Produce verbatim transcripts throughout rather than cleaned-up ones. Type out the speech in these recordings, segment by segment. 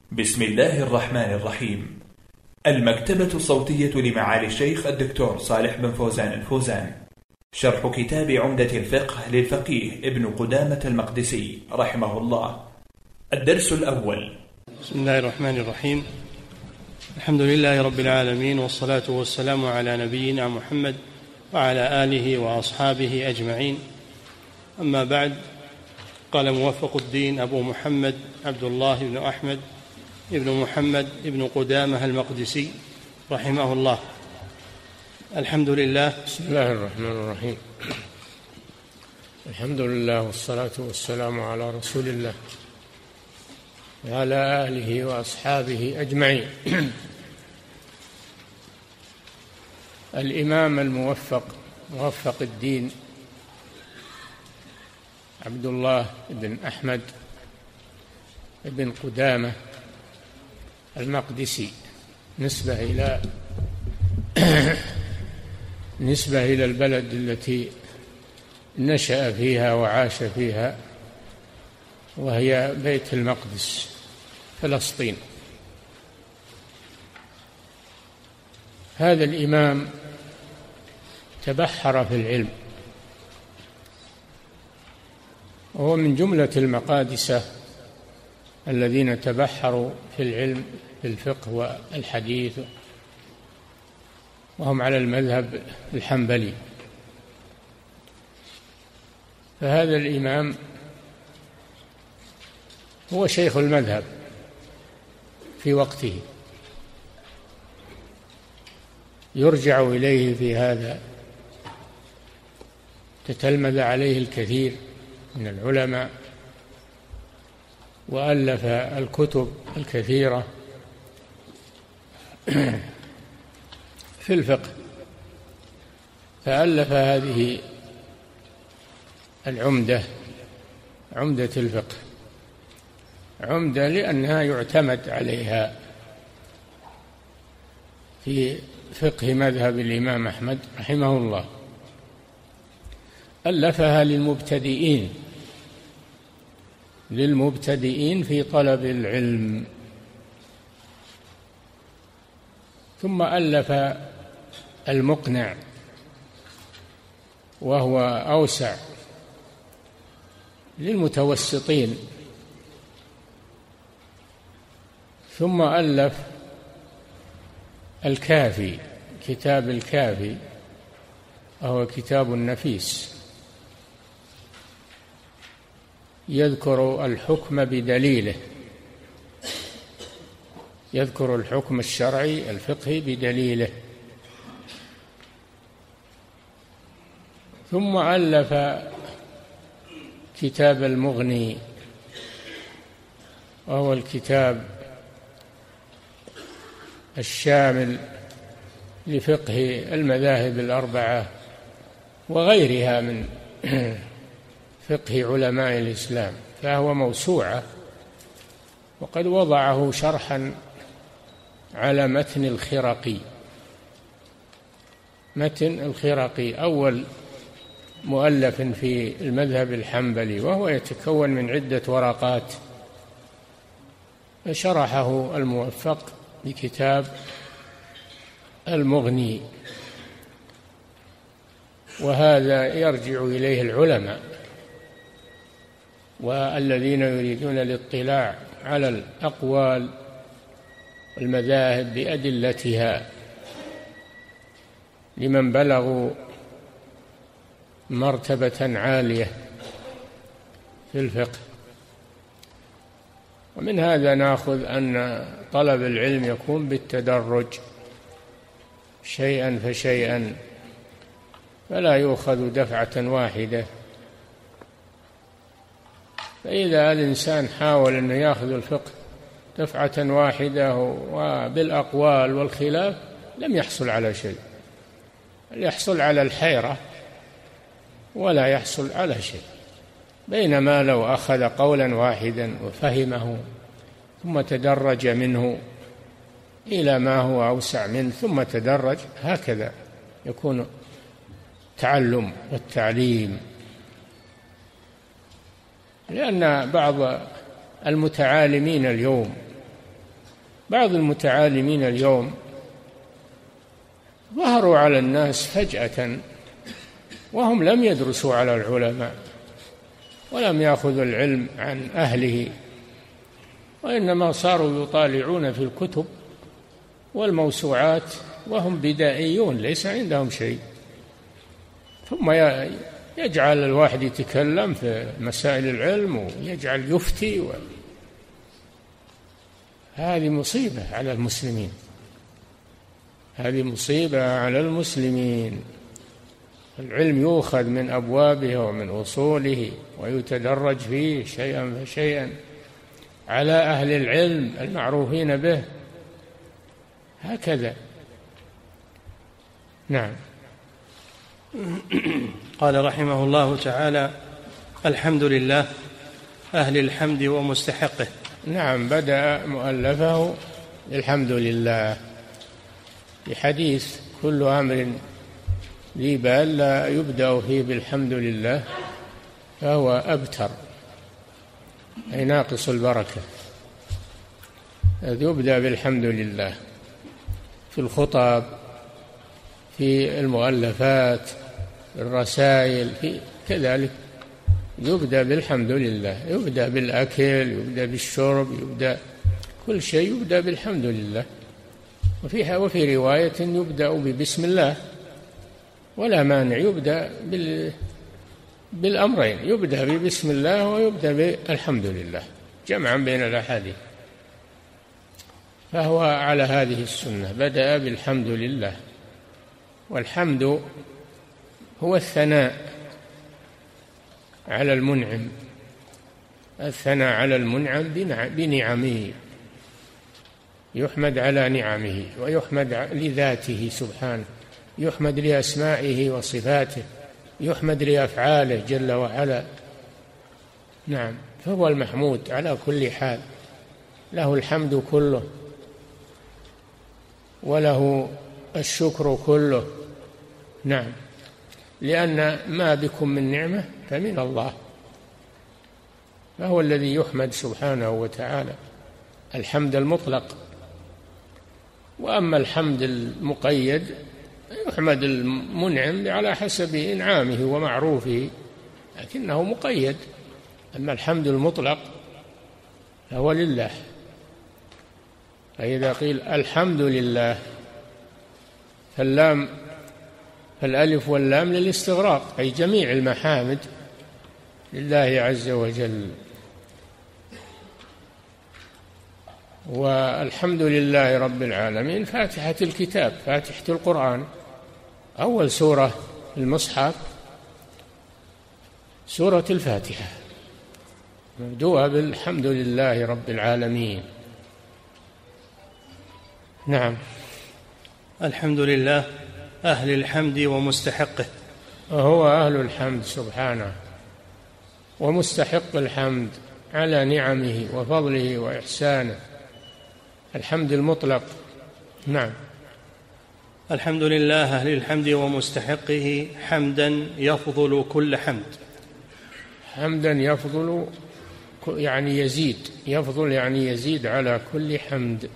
بسم الله الرحمن الرحيم. المكتبة الصوتية لمعالي الشيخ الدكتور صالح بن فوزان الفوزان. شرح كتاب عمدة الفقه للفقيه ابن قدامة المقدسي رحمه الله. الدرس الأول. بسم الله الرحمن الرحيم. الحمد لله رب العالمين، والصلاة والسلام على نبينا محمد وعلى آله وأصحابه أجمعين. أما بعد، قال موفق الدين أبو محمد عبد الله بن أحمد ابن محمد ابن قدامة المقدسي رحمه الله: الحمد لله. بسم الله الرحمن الرحيم. الحمد لله والصلاة والسلام على رسول الله وعلى آله وأصحابه أجمعين. الإمام الموفق موفق الدين عبد الله بن أحمد بن قدامة المقدسي، نسبة إلى نسبة إلى البلد التي نشأ فيها وعاش فيها، وهي بيت المقدس، فلسطين. هذا الإمام تبحر في العلم، وهو من جملة المقادسة الذين تبحروا في العلم في الفقه والحديث، وهم على المذهب الحنبلي. فهذا الإمام هو شيخ المذهب في وقته، يرجع إليه في هذا، تتلمذ عليه الكثير من العلماء، وألف الكتب الكثيرة في الفقه. فألف هذه العمدة، عمدة الفقه، عمدة لأنها يعتمد عليها في فقه مذهب الإمام أحمد رحمه الله. ألفها للمبتدئين للمبتدئين في طلب العلم، ثم ألف المقنع، وهو أوسع، للمتوسطين، ثم ألف الكافي، كتاب الكافي، وهو كتاب نفيس يذكر الحكم بدليله، يذكر الحكم الشرعي الفقهي بدليله. ثم ألف كتاب المغني، وهو الكتاب الشامل لفقه المذاهب الأربعة وغيرها من فقه علماء الإسلام، فهو موسوعة. وقد وضعه شرحا على متن الخرقي، متن الخرقي أول مؤلف في المذهب الحنبلي، وهو يتكون من عدة ورقات، فشرحه الموفق بكتاب المغني. وهذا يرجع إليه العلماء والذين يريدون الاطلاع على الأقوال والمذاهب بأدلتها، لمن بلغوا مرتبة عالية في الفقه. ومن هذا نأخذ أن طلب العلم يكون بالتدرج، شيئا فشيئا، فلا يؤخذ دفعة واحدة. فإذا الإنسان حاول أن يأخذ الفقه دفعة واحدة وبالأقوال والخلاف، لم يحصل على شيء، يحصل على الحيرة ولا يحصل على شيء. بينما لو أخذ قولا واحدا وفهمه، ثم تدرج منه إلى ما هو أوسع منه، ثم تدرج، هكذا يكون التعلم والتعليم. لأن بعض المتعالمين اليوم بعض المتعالمين اليوم ظهروا على الناس فجأة وهم لم يدرسوا على العلماء ولم يأخذوا العلم عن أهله، وإنما صاروا يطالعون في الكتب والموسوعات وهم بدائيون ليس عندهم شيء، ثم يجعل الواحد يتكلم في مسائل العلم ويجعل يفتي و... هذه مصيبة على المسلمين، هذه مصيبة على المسلمين. العلم يؤخذ من أبوابه ومن أصوله ويتدرج فيه شيئا فشيئا على أهل العلم المعروفين به، هكذا. نعم. قال رحمه الله تعالى: الحمد لله أهل الحمد ومستحقه. نعم، بدأ مؤلفه الحمد لله بحديث: كل أمر ذي بال لا يبدأ فيه بالحمد لله فهو أبتر، أي ناقص البركة. يبدأ بالحمد لله في الخطب، في المؤلفات، الرسائل، في كذلك يبدأ بالحمد لله، يبدأ بالأكل، يبدأ بالشرب، يبدأ كل شيء يبدأ بالحمد لله. وفيها وفي رواية يبدأ ببسم الله، ولا مانع يبدأ بال بالأمرين، يبدأ ببسم الله ويبدأ بالحمد لله، جمعا بين الأحاديث. فهو على هذه السنة، بدأ بالحمد لله. والحمد هو الثناء على المنعم، الثناء على المنعم بنعمه، يحمد على نعمه ويحمد لذاته سبحانه، يحمد لأسمائه وصفاته، يحمد لأفعاله جل وعلا. نعم، فهو المحمود على كل حال، له الحمد كله وله الشكر كله. نعم، لأن ما بكم من نعمة فمن الله، فهو الذي يحمد سبحانه وتعالى، الحمد المطلق. وأما الحمد المقيد يحمد المنعم على حسب إنعامه ومعروفه، لكنه مقيد. أما الحمد المطلق فهو لله. فإذا قيل الحمد لله فاللام فالألف واللام للاستغراق، أي جميع المحامد لله عز وجل. والحمد لله رب العالمين فاتحة الكتاب، فاتحة القرآن، أول سورة المصحف سورة الفاتحة، مبدوءة بالحمد لله رب العالمين. نعم. الحمد لله أهل الحمد ومستحقه. وهو أهل الحمد سبحانه ومستحق الحمد على نعمه وفضله وإحسانه، الحمد المطلق. نعم. الحمد لله أهل الحمد ومستحقه حمدا يفضل كل حمد. حمدا يفضل يعني يزيد، يفضل يعني يزيد على كل حمد.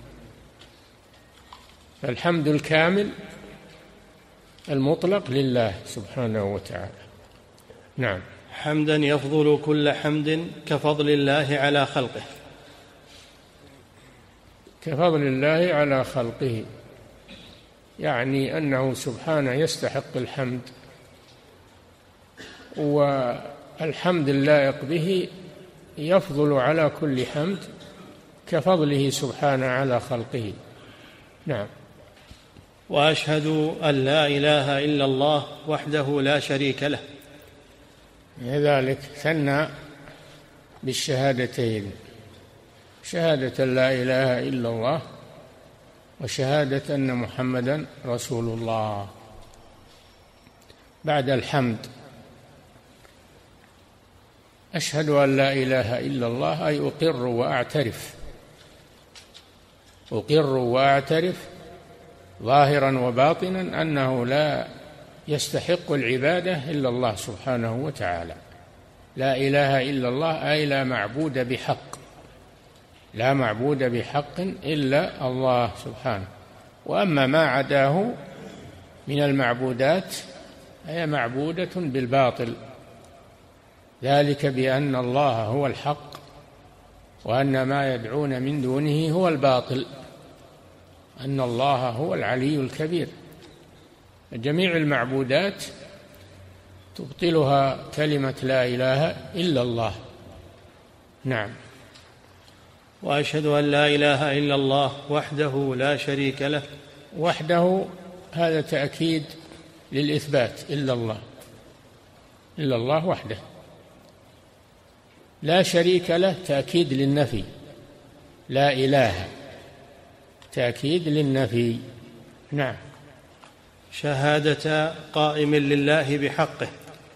فالحمد الكامل المطلق لله سبحانه وتعالى. نعم. حمدا يفضل كل حمد كفضل الله على خلقه. كفضل الله على خلقه، يعني أنه سبحانه يستحق الحمد، والحمد اللائق به يفضل على كل حمد كفضله سبحانه على خلقه. نعم. وأشهد أن لا إله إلا الله وحده لا شريك له. لذلك ثنى بالشهادتين، شهادة لا إله إلا الله وشهادة أن محمدا رسول الله. بعد الحمد أشهد أن لا إله إلا الله، أي أقر وأعترف، أقر وأعترف ظاهرا وباطنا أنه لا يستحق العبادة إلا الله سبحانه وتعالى. لا إله إلا الله أي لا معبود بحق لا معبود بحق إلا الله سبحانه. وأما ما عداه من المعبودات هي معبودة بالباطل، ذلك بأن الله هو الحق وأن ما يدعون من دونه هو الباطل، أن الله هو العلي الكبير. جميع المعبودات تبطلها كلمة لا إله إلا الله. نعم. وأشهد أن لا إله إلا الله وحده لا شريك له. وحده هذا تأكيد للإثبات، إلا الله، إلا الله وحده. لا شريك له تأكيد للنفي، لا إله تأكيد للنفي. نعم. شهادة قائم لله بحقه.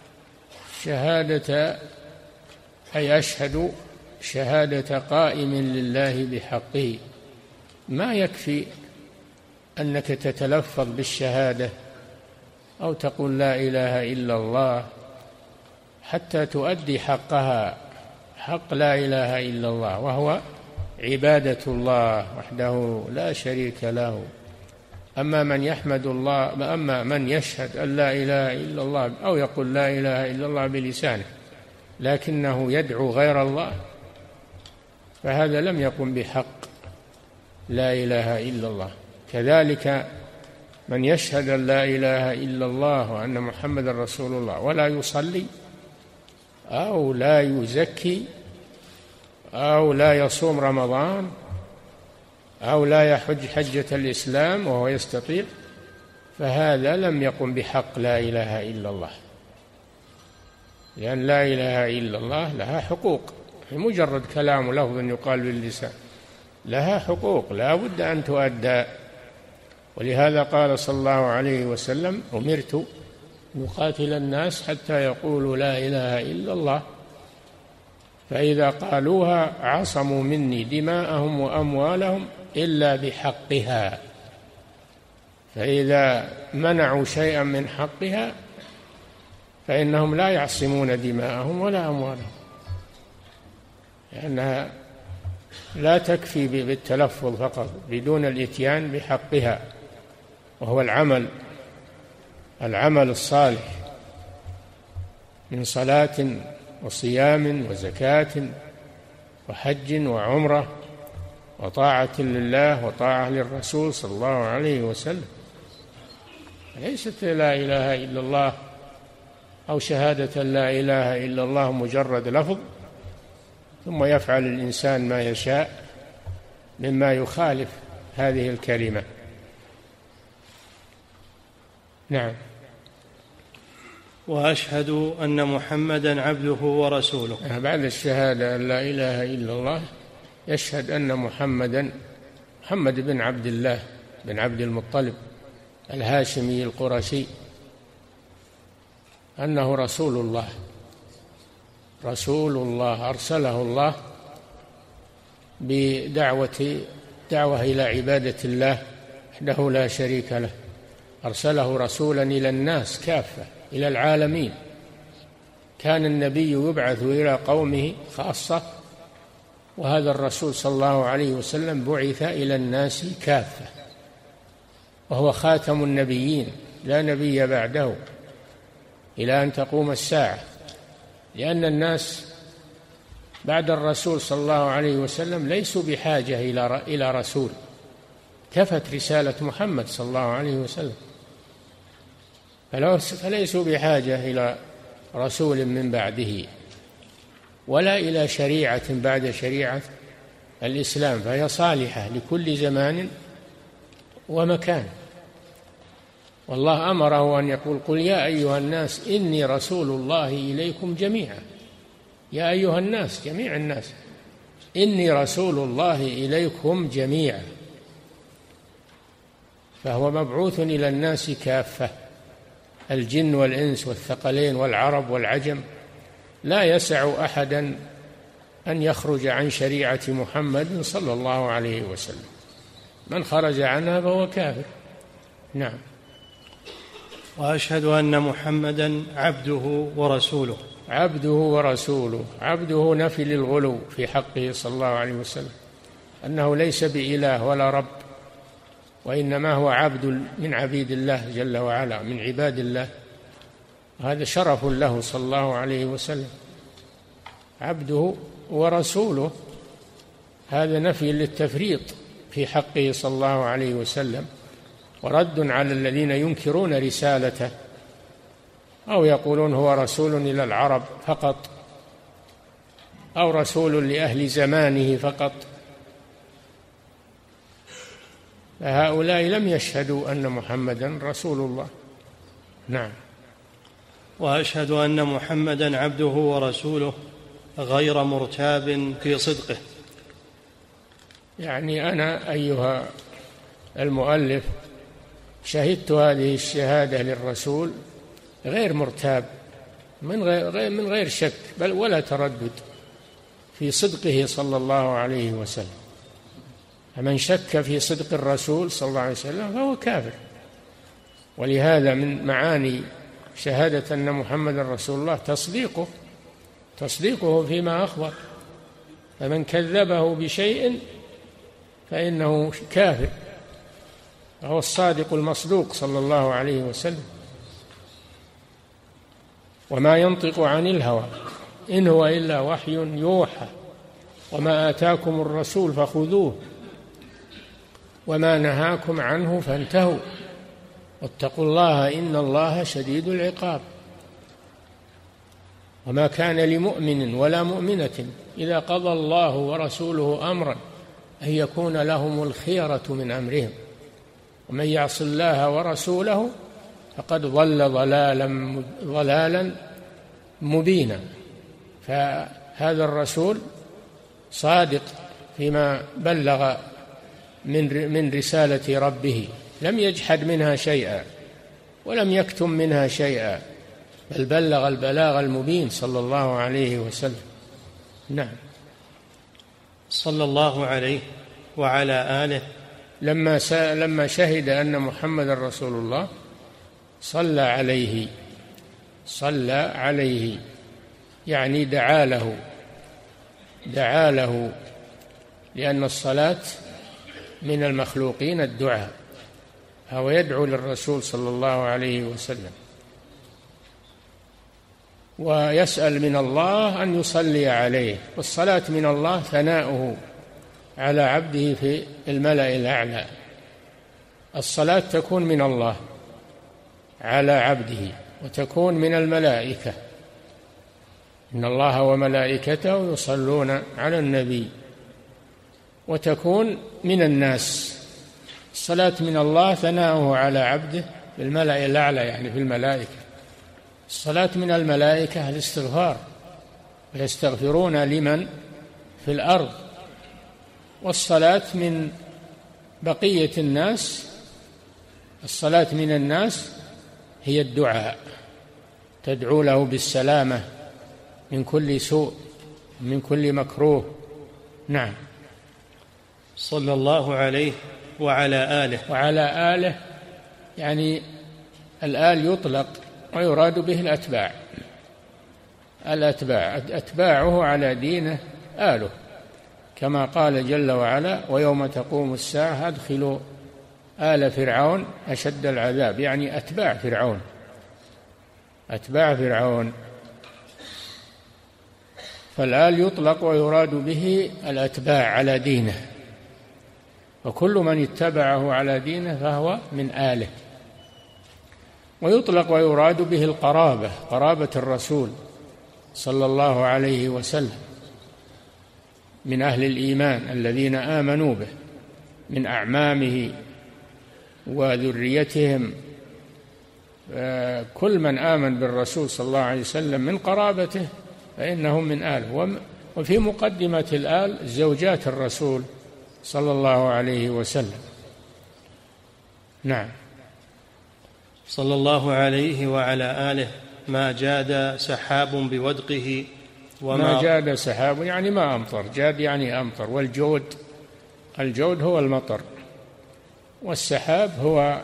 شهادة أي أشهد شهادة قائم لله بحقه. ما يكفي أنك تتلفظ بالشهادة أو تقول لا إله إلا الله حتى تؤدي حقها، حق لا إله إلا الله، وهو عبادة الله وحده لا شريك له. أما من يحمد الله، أما من يشهد أن لا إله إلا الله أو يقول لا إله إلا الله بلسانه لكنه يدعو غير الله، فهذا لم يقم بحق لا إله إلا الله. كذلك من يشهد أن لا إله إلا الله وأن محمد رسول الله ولا يصلي أو لا يزكي أو لا يصوم رمضان أو لا يحج حجة الإسلام وهو يستطيع، فهذا لم يقم بحق لا إله إلا الله، لأن لا إله إلا الله لها حقوق، مجرد كلام لفظ يقال باللسان، لها حقوق لا بد أن تؤدى. ولهذا قال صلى الله عليه وسلم: أمرت نقاتل الناس حتى يقولوا لا إله إلا الله، فإذا قالوها عصموا مني دماءهم وأموالهم إلا بحقها، فإذا منعوا شيئا من حقها فإنهم لا يعصمون دماءهم ولا أموالهم، لأنها لا تكفي بالتلفظ فقط بدون الإتيان بحقها، وهو العمل العمل الصالح من صلاة وصيام وزكاة وحج وعمرة وطاعة لله وطاعة للرسول صلى الله عليه وسلم. ليست لا إله إلا الله أو شهادة لا إله إلا الله مجرد لفظ ثم يفعل الإنسان ما يشاء مما يخالف هذه الكلمة. نعم. وأشهد أن محمدا عبده ورسوله. بعد الشهادة أن لا إله إلا الله يشهد أن محمدا محمد بن عبد الله بن عبد المطلب الهاشمي القرشي أنه رسول الله، رسول الله أرسله الله بدعوة دعوة إلى عبادة الله وحده لا شريك له، أرسله رسولا إلى الناس كافة، إلى العالمين. كان النبي يبعث إلى قومه خاصة، وهذا الرسول صلى الله عليه وسلم بعث إلى الناس كافة، وهو خاتم النبيين لا نبي بعده إلى أن تقوم الساعة، لأن الناس بعد الرسول صلى الله عليه وسلم ليسوا بحاجة إلى رسول، كفت رسالة محمد صلى الله عليه وسلم، فليسوا بحاجة إلى رسول من بعده ولا إلى شريعة بعد شريعة الإسلام، فهي صالحة لكل زمان ومكان. والله أمره أن يقول: قل يا أيها الناس إني رسول الله إليكم جميعا. يا أيها الناس، جميع الناس، إني رسول الله إليكم جميعا، فهو مبعوث إلى الناس كافة، الجن والإنس والثقلين والعرب والعجم، لا يسع أحدا أن يخرج عن شريعة محمد صلى الله عليه وسلم، من خرج عنها فهو كافر. نعم. وأشهد أن محمدا عبده ورسوله. عبده ورسوله، عبده نفي للغلو في حقه صلى الله عليه وسلم، أنه ليس بإله ولا رب، وإنما هو عبد من عبيد الله جل وعلا، من عباد الله. هذا شرف له صلى الله عليه وسلم، عبده ورسوله. هذا نفي للتفريط في حقه صلى الله عليه وسلم، ورد على الذين ينكرون رسالته أو يقولون هو رسول إلى العرب فقط، أو رسول لأهل زمانه فقط. فهؤلاء لم يشهدوا أن محمدا رسول الله. نعم. وأشهد أن محمدا عبده ورسوله غير مرتاب في صدقه. يعني أنا أيها المؤلف شهدت هذه الشهادة للرسول غير مرتاب، من غير من غير شك بل ولا تردد في صدقه صلى الله عليه وسلم. فمن شك في صدق الرسول صلى الله عليه وسلم فهو كافر. ولهذا من معاني شهادة أن محمد رسول الله تصديقه تصديقه فيما أخبر. فمن كذبه بشيء فإنه كافر، فهو الصادق المصدوق صلى الله عليه وسلم. وما ينطق عن الهوى إن هو إلا وحي يوحى، وما آتاكم الرسول فخذوه وما نهاكم عنه فانتهوا واتقوا الله إن الله شديد العقاب. وما كان لمؤمن ولا مؤمنة إذا قضى الله ورسوله أمرا أن يكون لهم الخيرة من أمرهم، ومن يعص الله ورسوله فقد ضل ضلالا ضلالا مبينا. فهذا الرسول صادق فيما بلغ من من رسالة ربه، لم يجحد منها شيئا ولم يكتم منها شيئا، بل بلغ البلاغ المبين صلى الله عليه وسلم. نعم. صلى الله عليه وعلى آله لما لما شهد أن محمد رسول الله صلى عليه صلى عليه يعني دعا له دعا له لأن الصلاة من المخلوقين الدعاء، فهو يدعو للرسول صلى الله عليه وسلم ويسأل من الله أن يصلي عليه. والصلاة من الله ثناؤه على عبده في الملأ الأعلى. الصلاة تكون من الله على عبده وتكون من الملائكة، إن الله وملائكته يصلون على النبي، وتكون من الناس. الصلاة من الله ثناؤه على عبده في الملأ الأعلى يعني في الملائكة. الصلاة من الملائكة الاستغفار، ويستغفرون لمن في الأرض. والصلاة من بقية الناس، الصلاة من الناس هي الدعاء، تدعو له بالسلامة من كل سوء من كل مكروه. نعم. صلى الله عليه وعلى آله. وعلى آله يعني الآل يطلق ويراد به الأتباع، الأتباع أتباعه على دينه آله، كما قال جل وعلا ويوم تقوم الساعة أدخلوا آل فرعون أشد العذاب، يعني أتباع فرعون أتباع فرعون. فالآل يطلق ويراد به الأتباع على دينه، وكل من اتبعه على دينه فهو من آله. ويطلق ويراد به القرابة، قرابة الرسول صلى الله عليه وسلم من أهل الإيمان الذين آمنوا به من أعمامه وذريتهم. كل من آمن بالرسول صلى الله عليه وسلم من قرابته فإنهم من آله. وفي مقدمة الآل زوجات الرسول صلى الله عليه وسلم. نعم. صلى الله عليه وعلى آله ما جاد سحاب بودقه وما ما جاد سحاب يعني ما أمطر، جاد يعني أمطر. والجود الجود هو المطر، والسحاب هو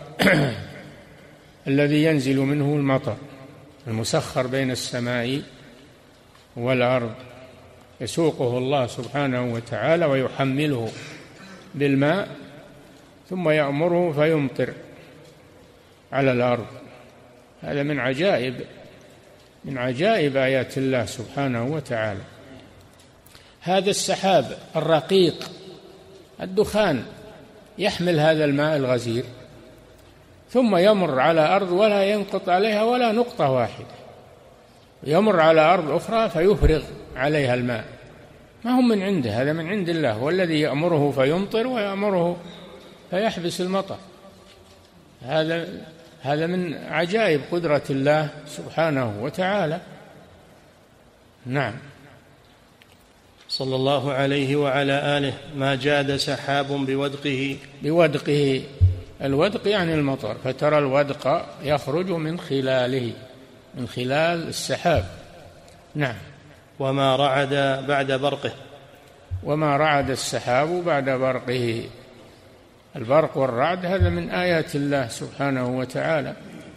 الذي ينزل منه المطر المسخر بين السماء والأرض، يسوقه الله سبحانه وتعالى ويحمله بالماء ثم يأمره فيمطر على الأرض. هذا من عجائب من عجائب آيات الله سبحانه وتعالى. هذا السحاب الرقيق الدخان يحمل هذا الماء الغزير ثم يمر على أرض ولا ينقط عليها ولا نقطة واحدة، يمر على أرض أخرى فيفرغ عليها الماء. ما هم من عنده، هذا من عند الله، هو الذي يأمره فيمطر ويأمره فيحبس المطر. هذا هذا من عجائب قدرة الله سبحانه وتعالى. نعم. صلى الله عليه وعلى آله: ما جاد سحاب بودقه. بودقه، الودق يعني المطر، فترى الودق يخرج من خلاله، من خلال السحاب. نعم. وما رعد بعد برقه. وما رعد السحاب بعد برقه. البرق والرعد هذا من آيات الله سبحانه وتعالى،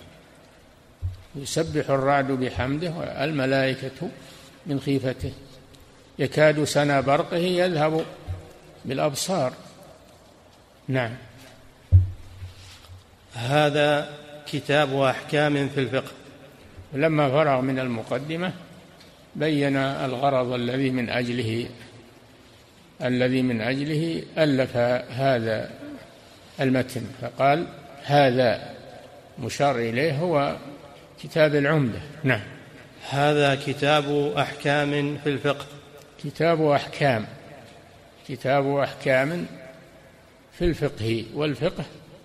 يسبح الرعد بحمده والملائكة من خيفته، يكاد سنا برقه يذهب بالأبصار. نعم. هذا كتاب أحكام في الفقه. لما فرغ من المقدمة بين الغرض الذي من أجله الذي من أجله ألف هذا المتن، فقال هذا مشار إليه هو كتاب العمدة. نعم. هذا كتاب أحكام في الفقه. كتاب أحكام، كتاب أحكام في الفقه. والفقه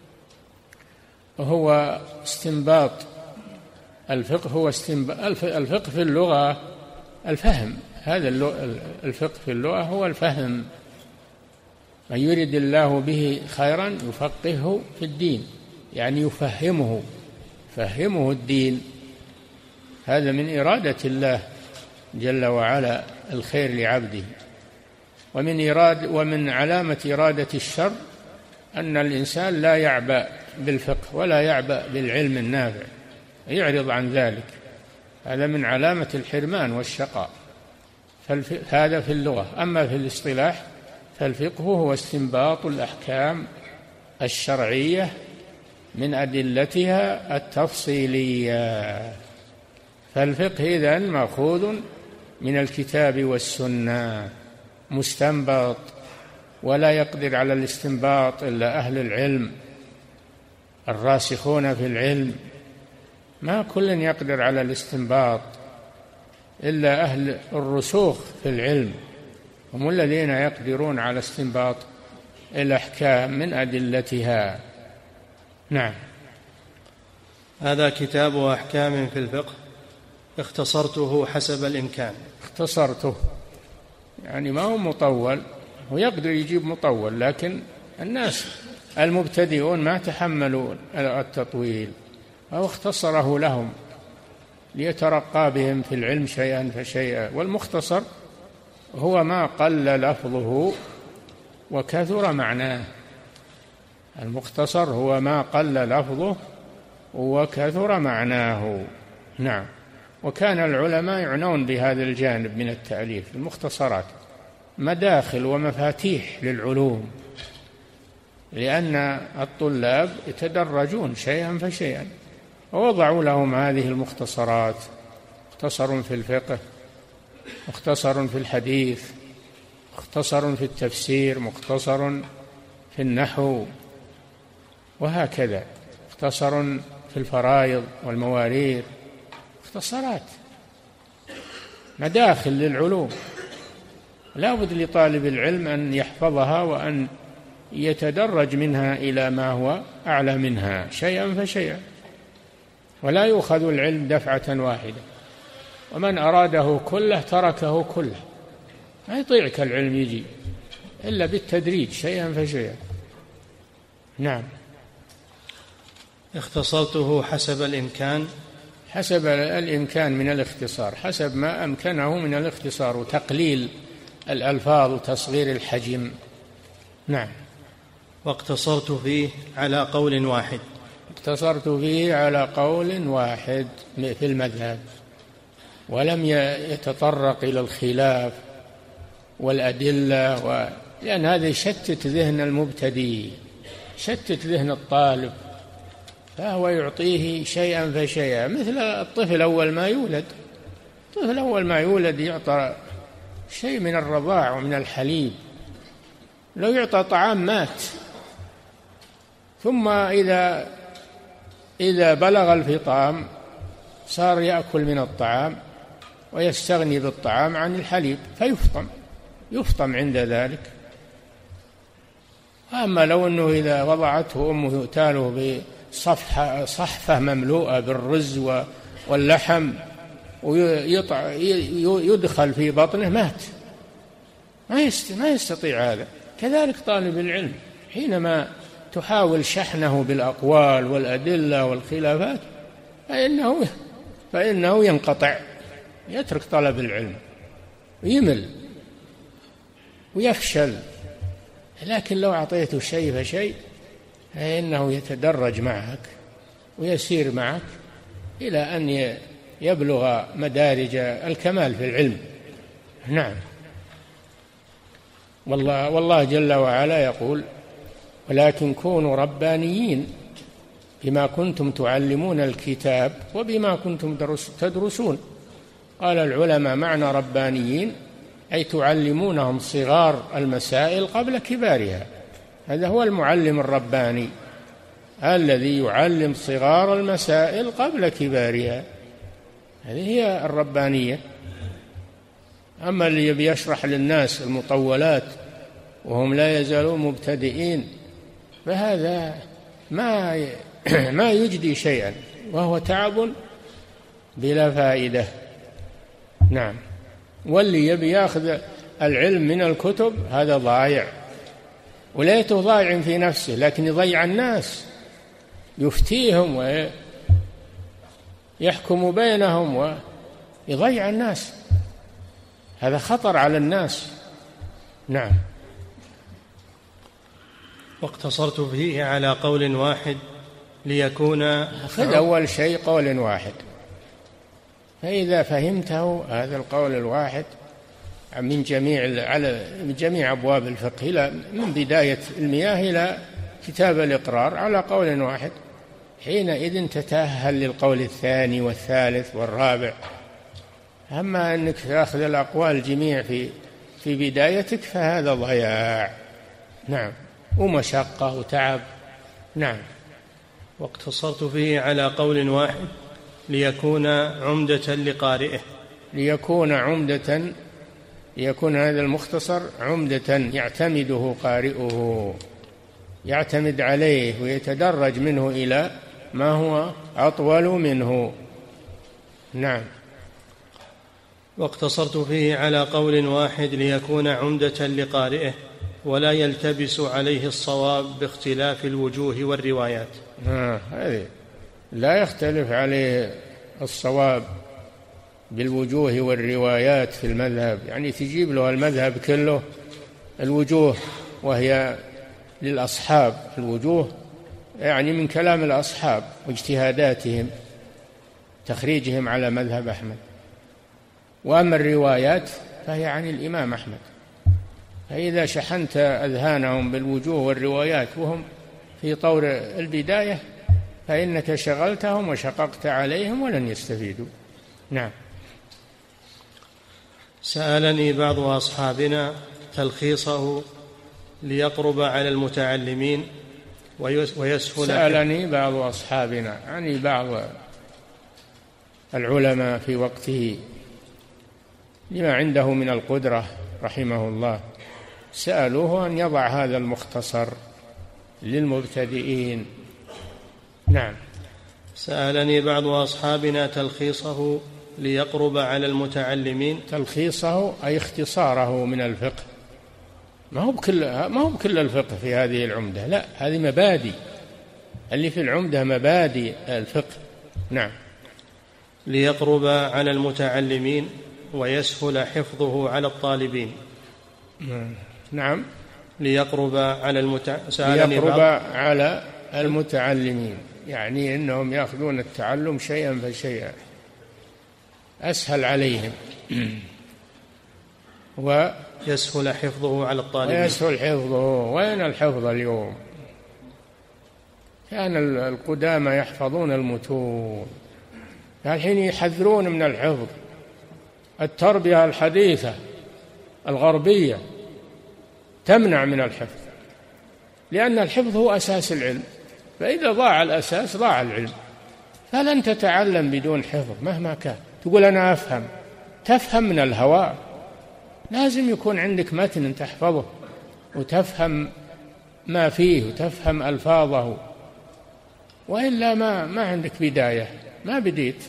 هو استنباط، الفقه هو استنباط، الفقه في اللغة الفهم، هذا الفقه في اللغة هو الفهم. من يريد الله به خيرا يفقهه في الدين، يعني يفهمه فهمه الدين. هذا من إرادة الله جل وعلا الخير لعبده. ومن إراد ومن علامة إرادة الشر أن الإنسان لا يعبأ بالفقه ولا يعبأ بالعلم النافع، يعرض عن ذلك. هذا من علامة الحرمان والشقاء. هذا في اللغة. أما في الاصطلاح فالفقه هو استنباط الأحكام الشرعية من أدلتها التفصيلية. فالفقه إذن مأخوذ من الكتاب والسنة، مستنبط، ولا يقدر على الاستنباط إلا أهل العلم الراسخون في العلم. ما كل يقدر على الاستنباط إلا أهل الرسوخ في العلم، هم الذين يقدرون على استنباط الأحكام من أدلتها. نعم. هذا كتاب أحكام في الفقه، اختصرته حسب الإمكان. اختصرته يعني ما هو مطول، هو يقدر يجيب مطول، لكن الناس المبتدئون ما تحملوا التطويل، أو اختصره لهم ليترقى بهم في العلم شيئا فشيئا. والمختصر هو ما قل لفظه وكثر معناه. المختصر هو ما قل لفظه وكثر معناه. نعم. وكان العلماء يعنون بهذا الجانب من التأليف، المختصرات مداخل ومفاتيح للعلوم، لأن الطلاب يتدرجون شيئا فشيئا، ووضعوا لهم هذه المختصرات: مختصر في الفقه، مختصر في الحديث، مختصر في التفسير، مختصر في النحو، وهكذا، مختصر في الفرائض والمواريث، مختصرات مداخل للعلوم. لا بد لطالب العلم أن يحفظها وأن يتدرج منها إلى ما هو أعلى منها شيئا فشيئا، ولا يؤخذ العلم دفعة واحدة. ومن أراده كله تركه كله، ما يطيعك العلم يجي إلا بالتدريج شيئا فشيئا. نعم. اختصرته حسب الإمكان. حسب الإمكان من الاختصار، حسب ما أمكنه من الاختصار وتقليل الألفاظ وتصغير الحجم. نعم. واقتصرت فيه على قول واحد. اقتصرت فيه على قول واحد في المذهب، ولم يتطرق إلى الخلاف والأدلة لأن هذا يشتت ذهن المبتدئ، يشتت ذهن الطالب، فهو يعطيه شيئا فشيئا، مثل الطفل أول ما يولد. الطفل أول ما يولد يعطى شيء من الرضاع ومن الحليب، لو يعطى طعام مات. ثم إذا إذا بلغ الفطام صار يأكل من الطعام ويستغني بالطعام عن الحليب فيفطم، يفطم عند ذلك. أما لو أنه إذا وضعته أمه يؤتاله بصفحة صحفة مملوءة بالرز واللحم ويدخل في بطنه مات، ما يستطيع هذا. كذلك طالب العلم حينما تحاول شحنه بالأقوال والأدلة والخلافات فإنه, فإنه ينقطع، يترك طلب العلم ويمل ويفشل. لكن لو أعطيته شيء فشيء فإنه يتدرج معك ويسير معك إلى أن يبلغ مدارج الكمال في العلم. نعم. والله, والله جل وعلا يقول: ولكن كونوا ربانيين بما كنتم تعلمون الكتاب وبما كنتم تدرسون. قال العلماء: معنى ربانيين أي تعلمونهم صغار المسائل قبل كبارها. هذا هو المعلم الرباني، الذي يعلم صغار المسائل قبل كبارها، هذه هي الربانية. أما اللي يبي يشرح للناس المطولات وهم لا يزالون مبتدئين فهذا ما ما يجدي شيئا، وهو تعب بلا فائدة. نعم. واللي يبي ياخذ العلم من الكتب هذا ضايع، وليته ضايع في نفسه لكن يضيع الناس، يفتيهم ويحكم بينهم ويضيع الناس، هذا خطر على الناس. نعم. واقتصرت فيه على قول واحد ليكون، خذ أول شيء قول واحد، فإذا فهمته هذا القول الواحد من جميع على من جميع أبواب الفقه إلى من بداية المياه إلى كتاب الإقرار على قول واحد، حينئذ تتأهل للقول الثاني والثالث والرابع. أما أنك تأخذ الأقوال الجميع في في بدايتك فهذا ضياع. نعم. ومشقة وتعب. نعم. واقتصرت فيه على قول واحد ليكون عمدة لقارئه. ليكون عمدة، ليكون هذا المختصر عمدة يعتمده قارئه، يعتمد عليه ويتدرج منه إلى ما هو أطول منه. نعم. واقتصرت فيه على قول واحد ليكون عمدة لقارئه ولا يلتبس عليه الصواب باختلاف الوجوه والروايات. آه هذه لا يختلف عليه الصواب بالوجوه والروايات في المذهب، يعني تجيب له المذهب كله الوجوه وهي للأصحاب، الوجوه يعني من كلام الأصحاب واجتهاداتهم تخريجهم على مذهب أحمد، وأما الروايات فهي عن الإمام أحمد. فإذا شحنت أذهانهم بالوجوه والروايات وهم في طور البداية فإنك شغلتهم وشققت عليهم ولن يستفيدوا. نعم. سألني بعض أصحابنا تلخيصه ليقرب على المتعلمين ويسهل. سألني بعض أصحابنا، يعني بعض العلماء في وقته لما عنده من القدرة رحمه الله، سألوه أن يضع هذا المختصر للمبتدئين. نعم. سألني بعض أصحابنا تلخيصه ليقرب على المتعلمين. تلخيصه أي اختصاره من الفقه، ما هو بكل ما هو بكل الفقه في هذه العمدة، لا، هذه مبادئ، اللي في العمدة مبادئ الفقه. نعم. ليقرب على المتعلمين ويسهل حفظه على الطالبين. نعم. ليقرب على المتع... ليقرب على المتعلمين، يعني أنهم يأخذون التعلم شيئا فشيئا، أسهل عليهم. يسهل حفظه على الطالبين. يسهل حفظه. وين الحفظ اليوم؟ كان القدامى يحفظون المتون، الحين يحذرون من الحفظ. التربية الحديثة الغربية تمنع من الحفظ، لأن الحفظ هو أساس العلم، فإذا ضاع الأساس ضاع العلم. فلن تتعلم بدون حفظ مهما كان. تقول أنا أفهم، تفهم من الهواء، لازم يكون عندك متن تحفظه وتفهم ما فيه وتفهم ألفاظه، وإلا ما ما عندك بداية، ما بديت.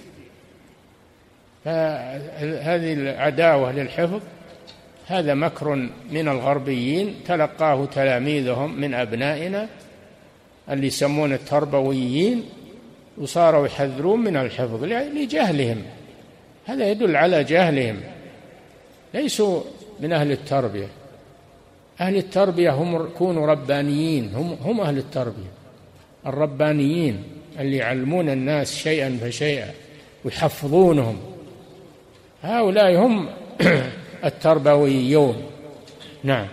فهذه العداوة للحفظ هذا مكر من الغربيين تلقاه تلاميذهم من أبنائنا اللي يسمون التربويين، وصاروا يحذرون من الحفظ لجهلهم. هذا يدل على جهلهم، ليسوا من أهل التربية. أهل التربية هم كونوا ربانيين، هم, هم أهل التربية الربانيين اللي يعلمون الناس شيئا فشيئا ويحفظونهم. هؤلاء هم التربويون. نعم.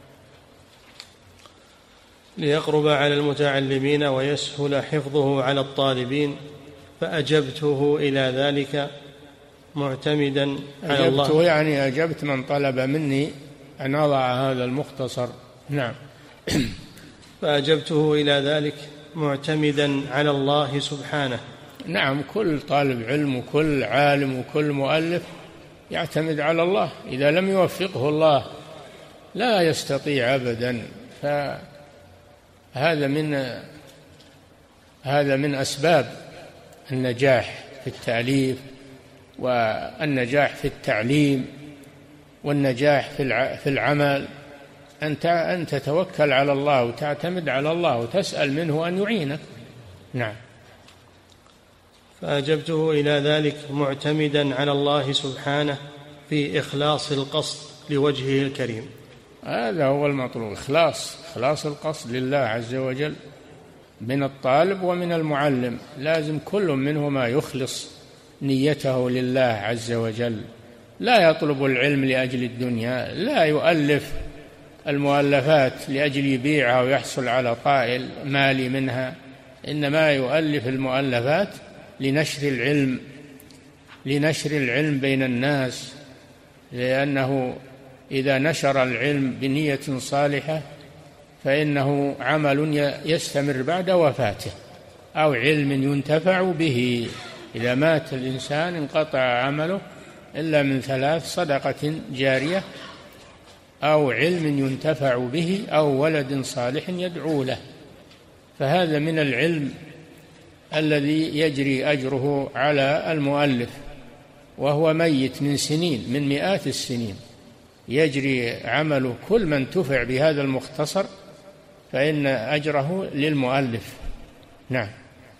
ليقرب على المتعلمين ويسهل حفظه على الطالبين، فأجبته إلى ذلك معتمدا على الله. أجبته يعني أجبت من طلب مني أن أضع هذا المختصر. نعم. فأجبته إلى ذلك معتمدا على الله سبحانه. نعم، كل طالب علم وكل عالم وكل مؤلف يعتمد على الله، إذا لم يوفقه الله لا يستطيع أبدا. فهذا من هذا من أسباب النجاح في التأليف والنجاح في التعليم والنجاح في العمل، أنت أن تتوكل على الله وتعتمد على الله وتسأل منه أن يعينك. نعم. فأجبته إلى ذلك معتمدا على الله سبحانه في إخلاص القصد لوجهه الكريم. هذا هو المطلوب، إخلاص إخلاص القصد لله عز وجل من الطالب ومن المعلم. لازم كل منهما يخلص نيته لله عز وجل، لا يطلب العلم لأجل الدنيا، لا يؤلف المؤلفات لأجل يبيعها ويحصل على طائل مالي منها، إنما يؤلف المؤلفات لنشر العلم لنشر العلم بين الناس، لأنه إذا نشر العلم بنية صالحة فإنه عمل يستمر بعد وفاته، أو علم ينتفع به. إذا مات الإنسان انقطع عمله إلا من ثلاث: صدقة جارية، أو علم ينتفع به، أو ولد صالح يدعو له. فهذا من العلم الذي يجري أجره على المؤلف، وهو ميت من سنين، من مئات السنين، يجري عمله. كل من انتفع بهذا المختصر فإن أجره للمؤلف. نعم.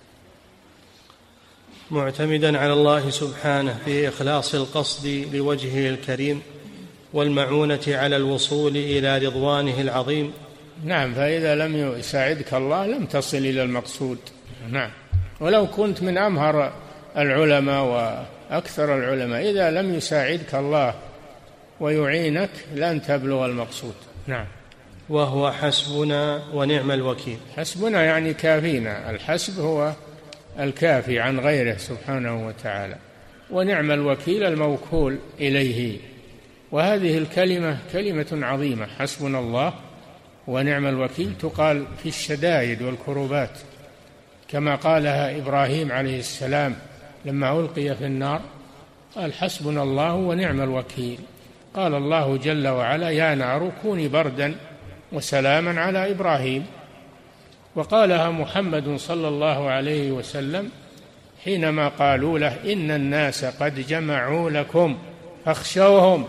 معتمدا على الله سبحانه في إخلاص القصد لوجهه الكريم والمعونة على الوصول إلى رضوانه العظيم. نعم. فإذا لم يساعدك الله لم تصل إلى المقصود. نعم. ولو كنت من أمهر العلماء وأكثر العلماء، إذا لم يساعدك الله ويعينك لن تبلغ المقصود. نعم. وهو حسبنا ونعم الوكيل. حسبنا يعني كافينا، الحسب هو الكافي عن غيره سبحانه وتعالى، ونعم الوكيل الموكول إليه. وهذه الكلمة كلمة عظيمة، حسبنا الله ونعم الوكيل، تقال في الشدائد والكروبات، كما قالها إبراهيم عليه السلام لما ألقي في النار، قال حسبنا الله ونعم الوكيل. قال الله جل وعلا يا نار كوني بردا وسلاما على إبراهيم. وقالها محمد صلى الله عليه وسلم حينما قالوا له إن الناس قد جمعوا لكم فاخشوهم،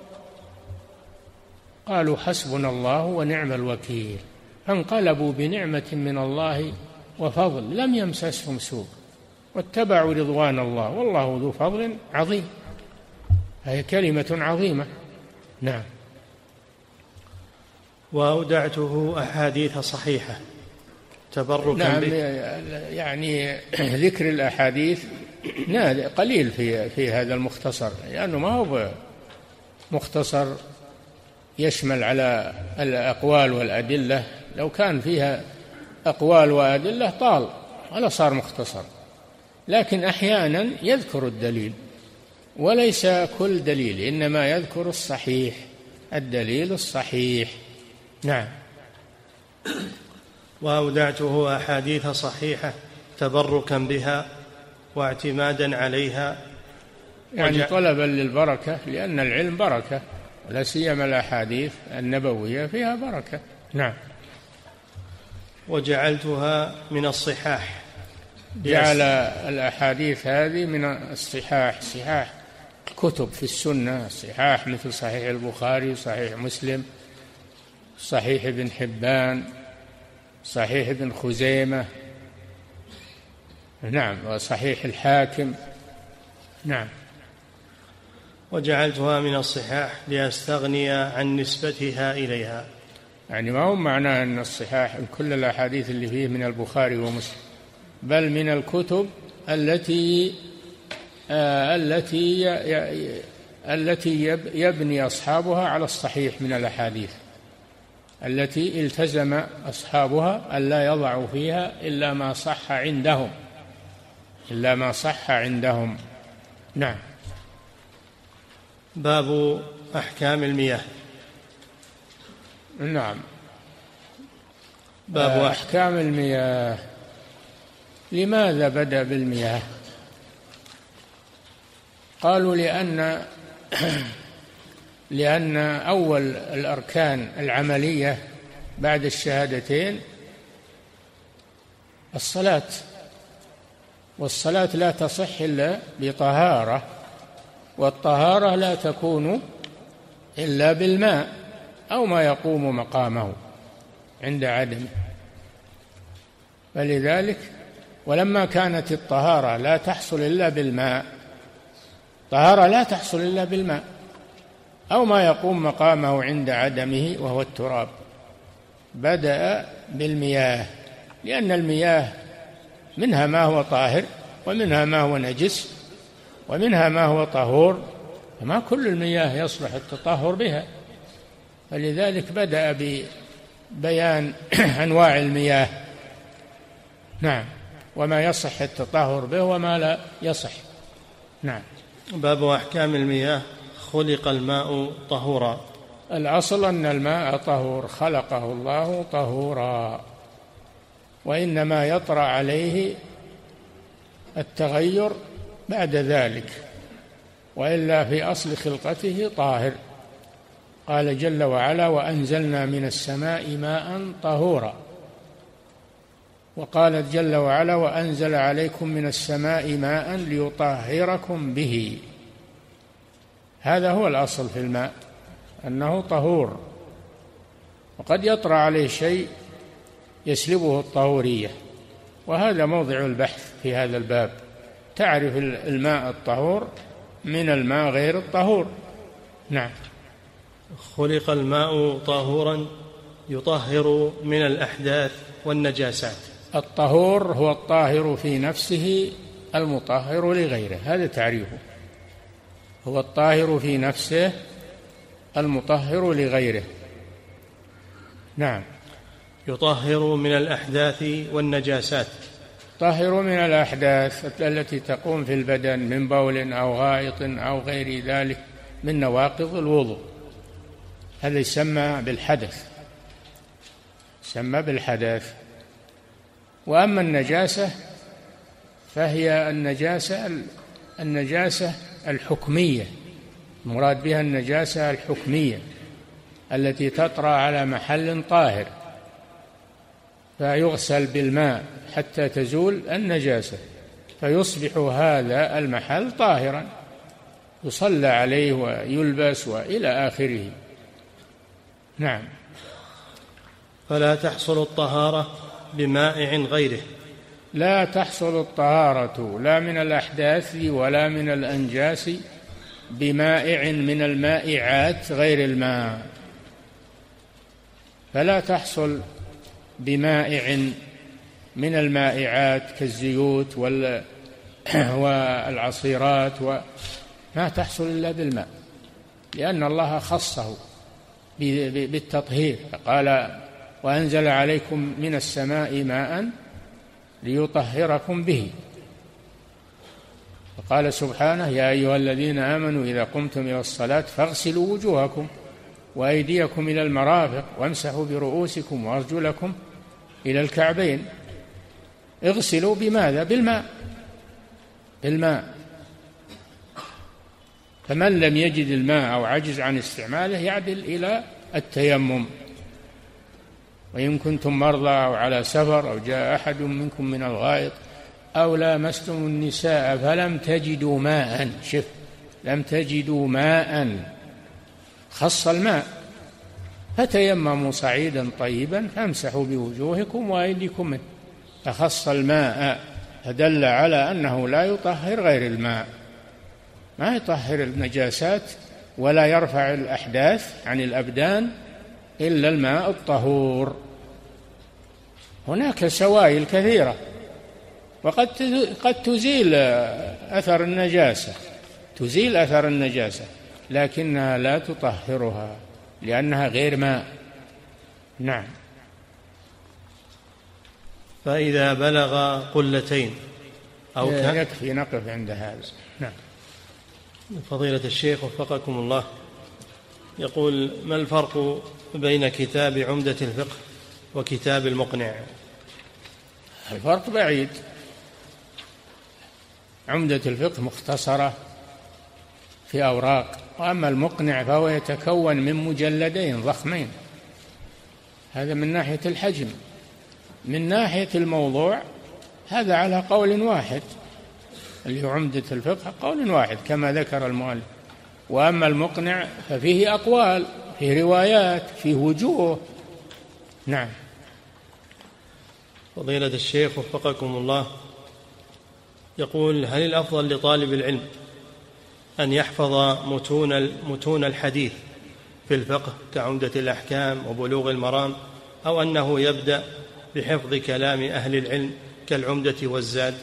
قالوا حسبنا الله ونعم الوكيل، فانقلبوا بنعمة من الله وفضل لم يمسسهم سوء واتبعوا رضوان الله والله ذو فضل عظيم. هي كلمة عظيمة. نعم. وأودعته أحاديث صحيحة تبركا نعم به. يعني ذكر الأحاديث قليل في في هذا المختصر، لأنه ما هو مختصر يشمل على الأقوال والأدلة. لو كان فيها أقوال وأدلة طال ولا صار مختصر، لكن أحيانا يذكر الدليل وليس كل دليل، إنما يذكر الصحيح، الدليل الصحيح. نعم. وأودعته أحاديث صحيحة تبركا بها واعتمادا عليها، يعني طلبا للبركة، لأن العلم بركة، ولا سيما الأحاديث النبوية فيها بركة. نعم. وجعلتها من الصحاح، جعل الأحاديث هذه من الصحاح، صحاح كتب في السنة، صحاح مثل صحيح البخاري، صحيح مسلم، صحيح ابن حبان، صحيح ابن خزيمة، نعم، وصحيح الحاكم. نعم. وجعلتها من الصحاح لأستغني عن نسبتها إليها، يعني ما هو معناه أن الصحاح كل الأحاديث اللي فيه من البخاري ومسلم، بل من الكتب التي آه التي التي يبني أصحابها على الصحيح من الأحاديث، التي التزم أصحابها ألا يضعوا فيها إلا ما صح عندهم، إلا ما صح عندهم. نعم. باب أحكام المياه. نعم. باب أحكام المياه. لماذا بدأ بالمياه؟ قالوا لأن لأن أول الأركان العملية بعد الشهادتين الصلاة، والصلاة لا تصح إلا بطهارة، والطهارة لا تكون إلا بالماء أو ما يقوم مقامه عند عدمه. فلذلك ولما كانت الطهارة لا تحصل إلا بالماء، طهارة لا تحصل إلا بالماء أو ما يقوم مقامه عند عدمه وهو التراب، بدأ بالمياه، لأن المياه منها ما هو طاهر ومنها ما هو نجس ومنها ما هو طهور، فما كل المياه يصلح التطهر بها، فلذلك بدأ ببيان أنواع المياه. نعم. وما يصح التطهر به وما لا يصح. نعم. باب أحكام المياه. خلق الماء طهورا. الأصل أن الماء طهور، خلقه الله طهورا، وإنما يطرأ عليه التغير بعد ذلك، وإلا في أصل خلقته طاهر. قال جل وعلا: وأنزلنا من السماء ماء طهورا. وقال جل وعلا: وأنزل عليكم من السماء ماء ليطهركم به. هذا هو الأصل في الماء، أنه طهور، وقد يطرأ عليه شيء يسلبه الطهورية، وهذا موضع البحث في هذا الباب، تعرف الماء الطهور من الماء غير الطهور. نعم. خلق الماء طهورا يطهر من الأحداث والنجاسات. الطهور هو الطاهر في نفسه المطهر لغيره، هذا تعريفه، هو الطاهر في نفسه المطهر لغيره. نعم. يطهر من الأحداث والنجاسات. طهر من الأحداث التي تقوم في البدن من بول أو غائط أو غير ذلك من نواقض الوضوء، هذا يسمى بالحدث، يسمى بالحدث. وأما النجاسة فهي النجاسة النجاسة الحكمية، المراد بها النجاسة الحكمية التي تطرأ على محل طاهر، فيغسل بالماء حتى تزول النجاسة، فيصبح هذا المحل طاهرا، يصلى عليه ويلبس وإلى آخره. نعم. فلا تحصل الطهارة بمائع غيره. لا تحصل الطهارة لا من الأحداث ولا من الأنجاس بمائع من المائعات غير الماء، فلا تحصل بمائع من المائعات كالزيوت والعصيرات، وما تحصل إلا بالماء، لأن الله خصه بالتطهير، قال وأنزل عليكم من السماء ماء ليطهركم به. وقال سبحانه يا أيها الذين آمنوا إذا قمتم إلى الصلاة فاغسلوا وجوهكم وأيديكم إلى المرافق وامسحوا برؤوسكم وأرجلكم إلى الكعبين. اغسلوا بماذا؟ بالماء، بالماء. فمن لم يجد الماء أو عجز عن استعماله يعدل إلى التيمم. وإن كنتم مرضى أو على سفر أو جاء أحد منكم من الغائط أو لامستم النساء فلم تجدوا ماء، شف لم تجدوا ماء، خص الماء، فتيمموا صعيدا طيبا فامسحوا بوجوهكم وأيديكم منه، فخص الماء، فدل على أنه لا يطهر غير الماء، ما يطهر النجاسات ولا يرفع الأحداث عن الأبدان إلا الماء الطهور. هناك سوائل كثيرة وقد قد تزيل أثر النجاسة، تزيل أثر النجاسة، لكنها لا تطهرها لأنها غير ماء. نعم. فإذا بلغ قلتين أو كان يكفي نقف عند هذا. نعم. فضيلة الشيخ وفقكم الله، يقول ما الفرق بين كتاب عمدة الفقه وكتاب المقنع؟ الفرق بعيد. عمدة الفقه مختصرة في أوراق، وأما المقنع فهو يتكون من مجلدين ضخمين، هذا من ناحية الحجم. من ناحية الموضوع هذا على قول واحد، اللي هو عمدة الفقه قول واحد كما ذكر المؤلف، وأما المقنع ففيه أقوال، فيه روايات، فيه وجوه. نعم. فضيلة الشيخ وفقكم الله، يقول هل الأفضل لطالب العلم أن يحفظ متون متون الحديث في الفقه كعمدة الأحكام وبلوغ المرام، أو أنه يبدأ بحفظ كلام أهل العلم كالعمدة والزاد؟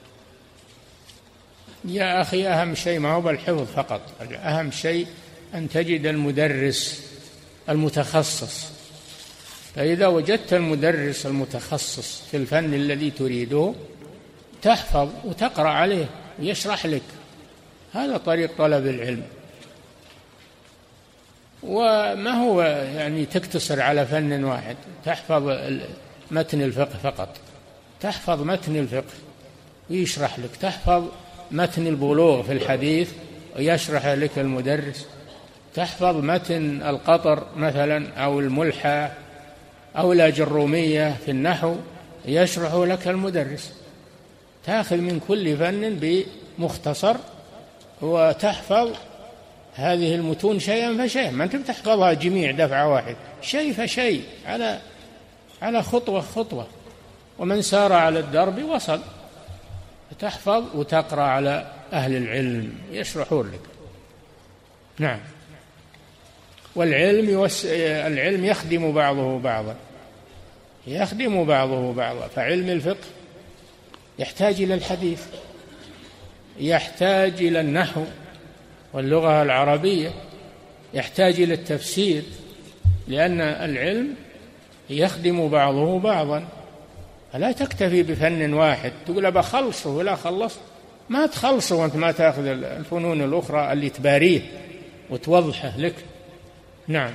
يا أخي أهم شيء ما هو بالحفظ فقط، أهم شيء أن تجد المدرس المتخصص، فإذا وجدت المدرس المتخصص في الفن الذي تريده تحفظ وتقرأ عليه ويشرح لك، هذا طريق طلب العلم. وما هو يعني تقتصر على فن واحد، تحفظ متن الفقه فقط، تحفظ متن الفقه ويشرح لك، تحفظ متن البلوغ في الحديث ويشرح لك المدرس، تحفظ متن القطر مثلا أو الملحة أو الأجرومية في النحو يشرح لك المدرس، تأخذ من كل فن بمختصر وتحفظ هذه المتون شيئا فشيئا، ما أنت بتحفظها جميع دفعة واحد، شيء فشيء، على على خطوة خطوة، ومن سار على الدرب وصل. تحفظ وتقرأ على أهل العلم يشرحون لك. نعم. والعلم يوس... العلم يخدم بعضه بعضا، يخدم بعضه بعضا، فعلم الفقه يحتاج إلى الحديث، يحتاج إلى النحو واللغة العربية، يحتاج إلى التفسير، لأن العلم يخدم بعضه بعضا، فلا تكتفي بفن واحد تقول بخلصه ولا خلص، ما تخلصه وأنت ما تأخذ الفنون الأخرى اللي تباريه وتوضحه لك. نعم.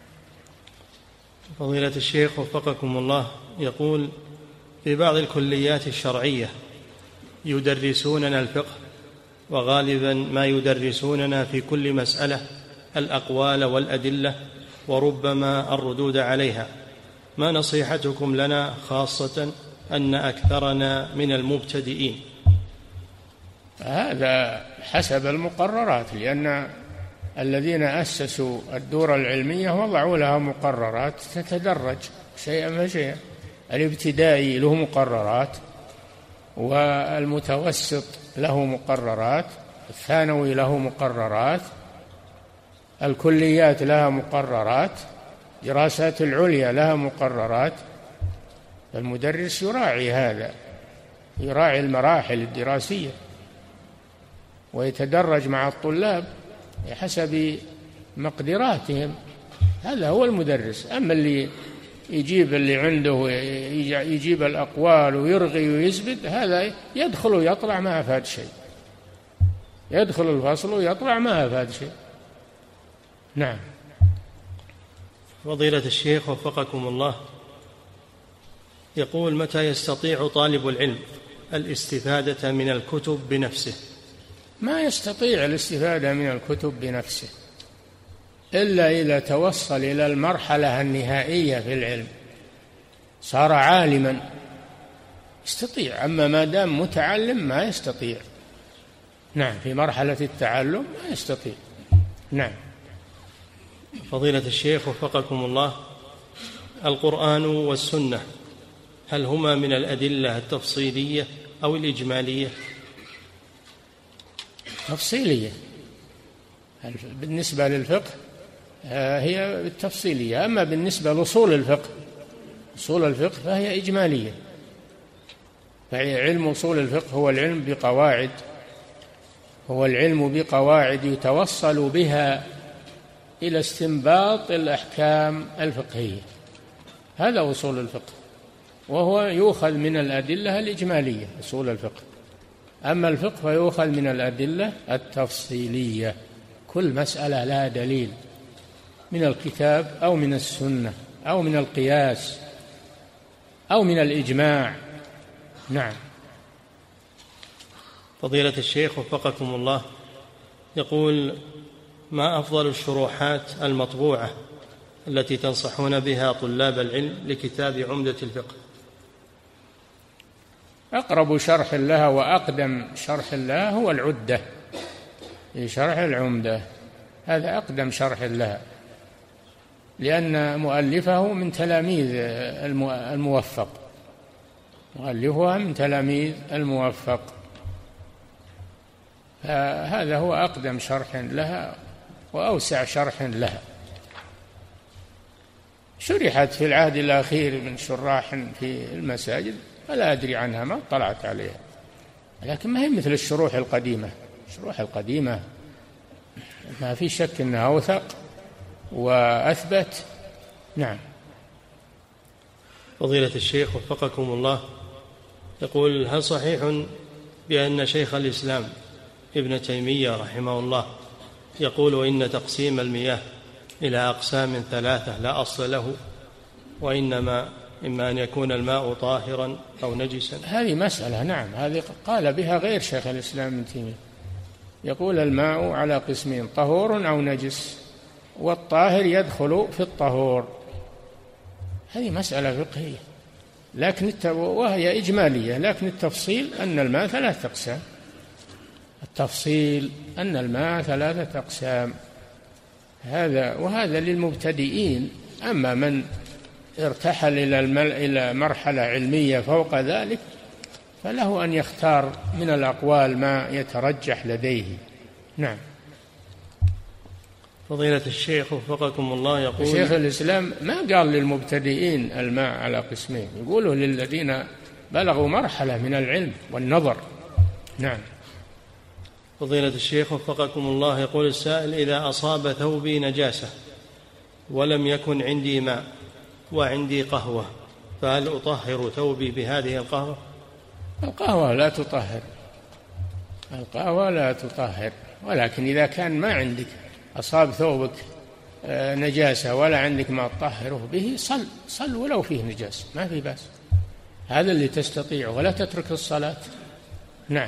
فضيلة الشيخ وفقكم الله، يقول في بعض الكليات الشرعية يدرسوننا الفقه، وغالبا ما يدرسوننا في كل مسألة الأقوال والأدلة وربما الردود عليها، ما نصيحتكم لنا خاصة أن أكثرنا من المبتدئين؟ هذا حسب المقررات، لأن الذين أسسوا الدورة العلمية وضعوا لها مقررات تتدرج شيئا فشيئا. الابتدائي له مقررات، والمتوسط له مقررات، الثانوي له مقررات، الكليات لها مقررات، دراسات العليا لها مقررات. المدرس يراعي هذا، يراعي المراحل الدراسية ويتدرج مع الطلاب بحسب مقدراتهم. هذا هو المدرس. أما اللي يجيب اللي عنده يجيب الأقوال ويرغي ويثبت، هذا يدخل ويطلع ما أفاد شيء، يدخل الفصل ويطلع ما أفاد شيء. نعم. فضيلة الشيخ وفقكم الله، يقول: متى يستطيع طالب العلم الاستفادة من الكتب بنفسه؟ ما يستطيع الاستفادة من الكتب بنفسه إلا إذا توصل إلى المرحلة النهائية في العلم، صار عالما يستطيع. أما ما دام متعلم ما يستطيع. نعم، في مرحلة التعلم ما يستطيع. نعم. فضيلة الشيخ وفقكم الله، القرآن والسنة هل هما من الأدلة التفصيلية أو الإجمالية؟ تفصيلية. بالنسبة للفقه هي التفصيلية، أما بالنسبة لأصول الفقه أصول الفقه فهي إجمالية. فعلم أصول الفقه هو العلم بقواعد هو العلم بقواعد يتوصل بها إلى استنباط الأحكام الفقهية، هذا أصول الفقه، وهو يؤخذ من الأدلة الإجمالية أصول الفقه. أما الفقه فيؤخذ من الأدلة التفصيلية، كل مسألة لها دليل من الكتاب أو من السنة أو من القياس أو من الإجماع. نعم. فضيلة الشيخ وفقكم الله، يقول: ما أفضل الشروحات المطبوعة التي تنصحون بها طلاب العلم لكتاب عمدة الفقه؟ أقرب شرح لها وأقدم شرح لها هو العدة في شرح العمدة، هذا أقدم شرح لها، لأن مؤلفه من تلاميذ الموفق، مؤلفها من تلاميذ الموفق، فهذا هو أقدم شرح لها وأوسع شرح لها. شرحت في العهد الأخير من شراح في المساجد، فلا أدري عنها، ما طلعت عليها، لكن ما هي مثل الشروح القديمة. الشروح القديمة ما في شك أنها أوثق وأثبت. نعم. فضيلة الشيخ وفقكم الله، يقول: هل صحيح بأن شيخ الإسلام ابن تيمية رحمه الله يقول إن تقسيم المياه إلى أقسام ثلاثة لا أصل له، وإنما إما أن يكون الماء طاهرا أو نجسا؟ هذه مسألة، نعم، هذه قال بها غير شيخ الإسلام ابن تيمية، يقول الماء على قسمين، طهور أو نجس، والطاهر يدخل في الطهور. هذه مسألة فقهية، لكن وهي إجمالية، لكن التفصيل أن الماء ثلاثة أقسام. التفصيل أن الماء ثلاثة أقسام، هذا وهذا للمبتدئين. أما من ارتحل إلى إلى مرحلة علمية فوق ذلك فله أن يختار من الأقوال ما يترجح لديه. نعم. فضيلة الشيخ وفقكم الله، يقول: شيخ الإسلام ما قال للمبتدئين الماء على قسمين، يقوله للذين بلغوا مرحلة من العلم والنظر. نعم. فضيلة الشيخ وفقكم الله، يقول السائل: إذا أصاب ثوبي نجاسة ولم يكن عندي ماء وعندي قهوة، فهل أطهر ثوبي بهذه القهوة؟ القهوة لا تطهر، القهوة لا تطهر، ولكن إذا كان ما عندك، أصاب ثوبك نجاسة ولا عندك ما تطهره به، صل صل ولو فيه نجاسة، ما في بأس، هذا اللي تستطيع، ولا تترك الصلاة. نعم.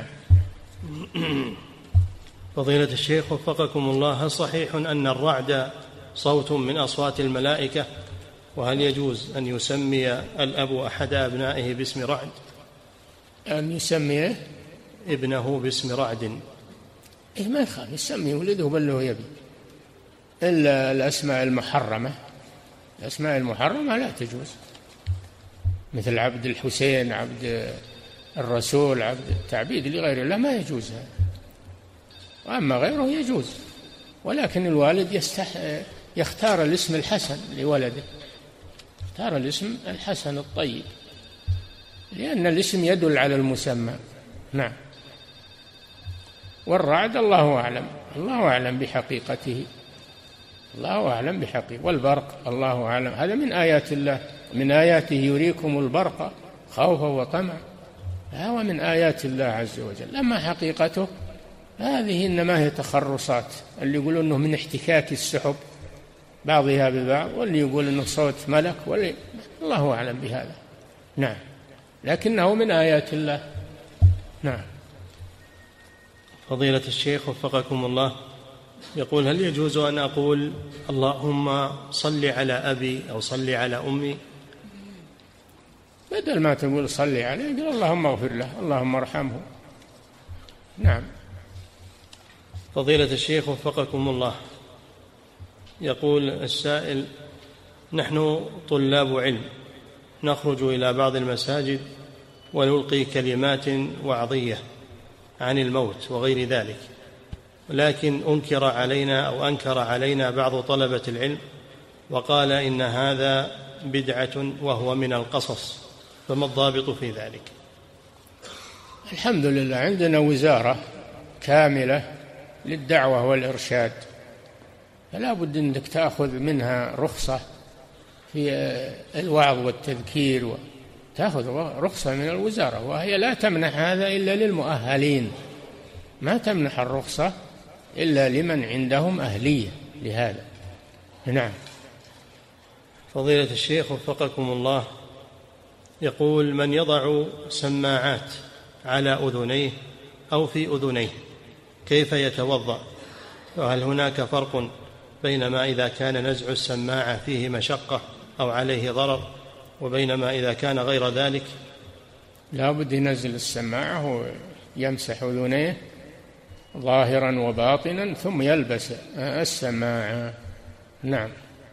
فضيلة الشيخ وفقكم الله، هل صحيح أن الرعد صوت من أصوات الملائكة؟ وهل يجوز أن يسمي الأب أحد أبنائه باسم رعد؟ أن يسمي ابنه باسم رعد؟ إيه، ما يخالف، يسمي ولده بل له يبي، إلا الأسماء المحرمة، الأسماء المحرمة لا تجوز، مثل عبد الحسين، عبد الرسول، عبد التعبيد لغير الله ما يجوز هذا، وأما غيره يجوز، ولكن الوالد يستح يختار الاسم الحسن لولده، يختار الاسم الحسن الطيب، لأن الاسم يدل على المسمى. نعم. والرعد الله أعلم، الله أعلم بحقيقته، الله أعلم بحقيقة. والبرق الله أعلم، هذا من آيات الله، من آياته يريكم البرق خوفا وطمعا، هو من آيات الله عز وجل. أما حقيقته هذه إنما هي تخرصات، اللي يقولون أنه من احتكاك السحب بعضها ببعض، واللي يقول أنه صوت ملك، واللي الله أعلم بهذا. نعم، لكنه من آيات الله. نعم. فضيلة الشيخ وفقكم الله، يقول: هل يجوز أن أقول اللهم صل على أبي أو صل على أمي؟ بدل ما تقول صلي عليه قل اللهم اغفر له، اللهم ارحمه. نعم. فضيلة الشيخ وفقكم الله، يقول السائل: نحن طلاب علم نخرج إلى بعض المساجد ونلقي كلمات وعظية عن الموت وغير ذلك، لكن أنكر علينا أو أنكر علينا بعض طلبة العلم وقال إن هذا بدعة وهو من القصص، فما الضابط في ذلك؟ الحمد لله عندنا وزارة كاملة للدعوة والإرشاد، فلا بد أنك تأخذ منها رخصة في الوعظ والتذكير، تأخذ رخصة من الوزارة، وهي لا تمنح هذا إلا للمؤهلين، ما تمنح الرخصة إلا لمن عندهم أهلية لهذا. نعم. فضيلة الشيخ وفقكم الله، يقول: من يضع سماعات على أذنيه أو في أذنيه كيف يتوضأ؟ وهل هناك فرق بين ما إذا كان نزع السماعة فيه مشقة أو عليه ضرر وبينما إذا كان غير ذلك؟ لا بد ينزل السماعة ويمسح أذنيه ظاهرا وباطنا ثم يلبس السماعة. نعم.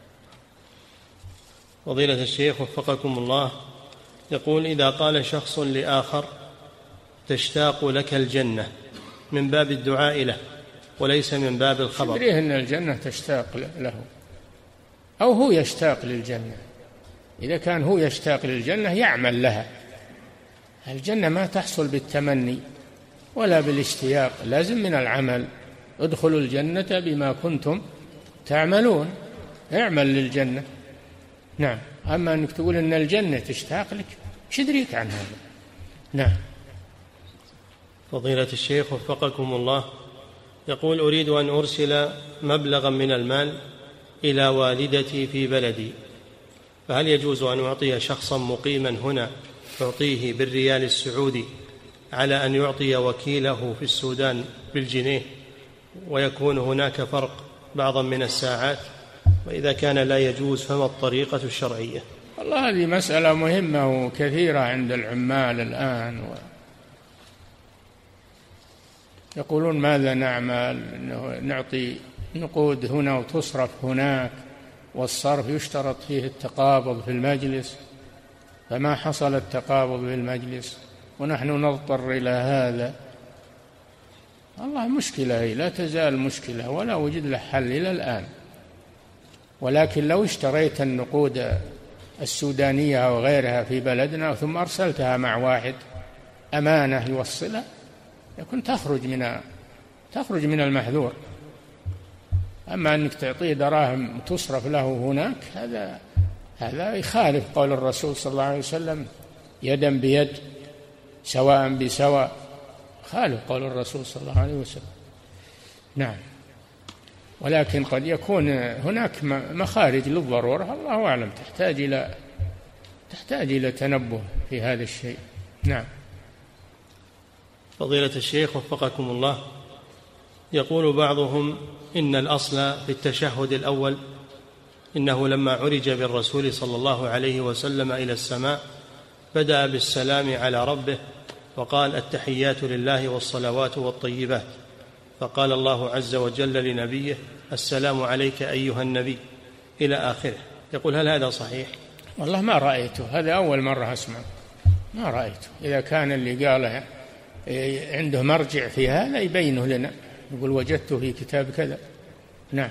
فضيلة الشيخ وفقكم الله، يقول: إذا قال شخص لآخر تشتاق لك الجنة من باب الدعاء له وليس من باب الخبر، تدريه أن الجنة تشتاق له أو هو يشتاق للجنة؟ إذا كان هو يشتاق للجنة يعمل لها. الجنة ما تحصل بالتمني ولا بالاشتياق، لازم من العمل. ادخلوا الجنة بما كنتم تعملون، اعمل للجنة. نعم. أما أنك تقول أن الجنة تشتاق لك، ايش يدريك عن هذا؟ نعم. فضيلة الشيخ وفقكم الله، يقول: أريد أن أرسل مبلغا من المال إلى والدتي في بلدي، فهل يجوز أن أعطي شخصا مقيما هنا أعطيه بالريال السعودي على أن يعطي وكيله في السودان بالجنيه، ويكون هناك فرق بعضا من الساعات؟ وإذا كان لا يجوز فما الطريقة الشرعية؟ والله هذه مسألة مهمة وكثيرة عند العمال الآن، و يقولون ماذا نعمل؟ نعطي نقود هنا وتصرف هناك، والصرف يشترط فيه التقابض في المجلس، فما حصل التقابض في المجلس ونحن نضطر إلى هذا. الله مشكلة، هي لا تزال مشكلة ولا وجد له حل إلى الآن. ولكن لو اشتريت النقود السودانية أو غيرها في بلدنا ثم أرسلتها مع واحد أمانة يوصلها، يكون تخرج من تخرج من المحذور. أما أنك تعطيه دراهم تصرف له هناك، هذا هذا يخالف قول الرسول صلى الله عليه وسلم: يدا بيد سواء بسواء، خالف قول الرسول صلى الله عليه وسلم. نعم. ولكن قد يكون هناك مخارج للضرورة، الله أعلم، تحتاج إلى تحتاج إلى تنبه في هذا الشيء. نعم. فضيلة الشيخ وفقكم الله، يقول بعضهم إن الأصل في التشهد الأول إنه لما عرج بالرسول صلى الله عليه وسلم إلى السماء بدأ بالسلام على ربه وقال: التحيات لله والصلوات والطيبات، فقال الله عز وجل لنبيه: السلام عليك أيها النبي، إلى آخره. يقول: هل هذا صحيح؟ والله ما رأيته، هذا أول مرة أسمع، ما رأيته. إذا كان اللي قاله عنده مرجع في هذا يبينه لنا، يقول وجدته في كتاب كذا. نعم.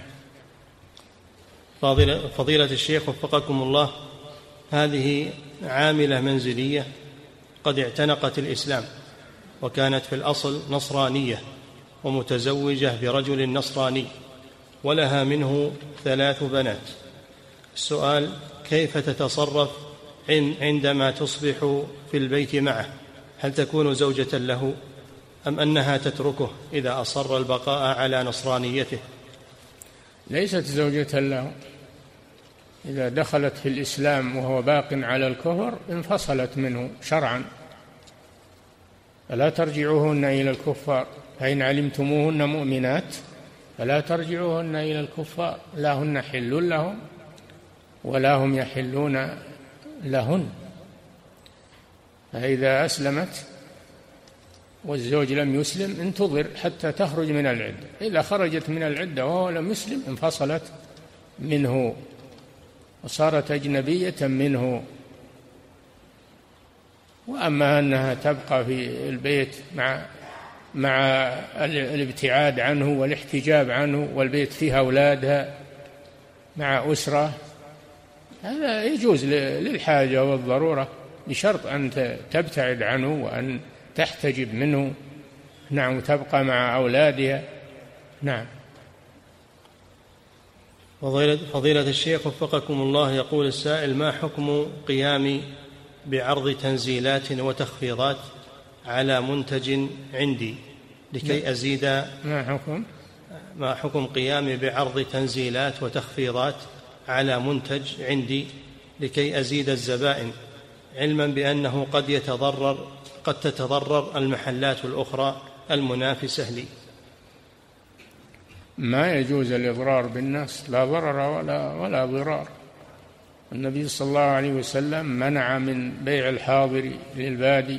فضيلة الشيخ وفقكم الله، هذه عاملة منزلية قد اعتنقت الإسلام وكانت في الأصل نصرانية ومتزوجة برجل نصراني، ولها منه ثلاث بنات. السؤال: كيف تتصرف عندما تصبح في البيت معه؟ هل تكون زوجة له أم أنها تتركه إذا أصر البقاء على نصرانيته؟ ليست زوجة له. إذا دخلت في الإسلام وهو باق على الكفر انفصلت منه شرعا، فلا ترجعوهن إلى الكفار، فإن علمتموهن مؤمنات فلا ترجعوهن إلى الكفار، لا هن حل لهم ولا هم يحلون لهن. فإذا أسلمت والزوج لم يسلم انتظر حتى تخرج من العدة، إذا خرجت من العدة وهو لم يسلم انفصلت منه وصارت أجنبية منه. وأما أنها تبقى في البيت مع مع الابتعاد عنه والاحتجاب عنه والبيت فيها أولادها مع أسرة، هذا يجوز للحاجة والضرورة بشرط أن تبتعد عنه وأن تحتجب منه. نعم، وتبقى مع أولادها. نعم. فضيلة الشيخ وفقكم الله، يقول السائل: ما حكم قيامي بعرض تنزيلات وتخفيضات على منتج عندي لكي أزيد ما حكم ما حكم قيامي بعرض تنزيلات وتخفيضات على منتج عندي لكي أزيد الزبائن، علما بأنه قد يتضرر قد تتضرر المحلات الأخرى المنافسة لي؟ ما يجوز الإضرار بالناس، لا ضرر ولا ولا ضرار. النبي صلى الله عليه وسلم منع من بيع الحاضر للبادي،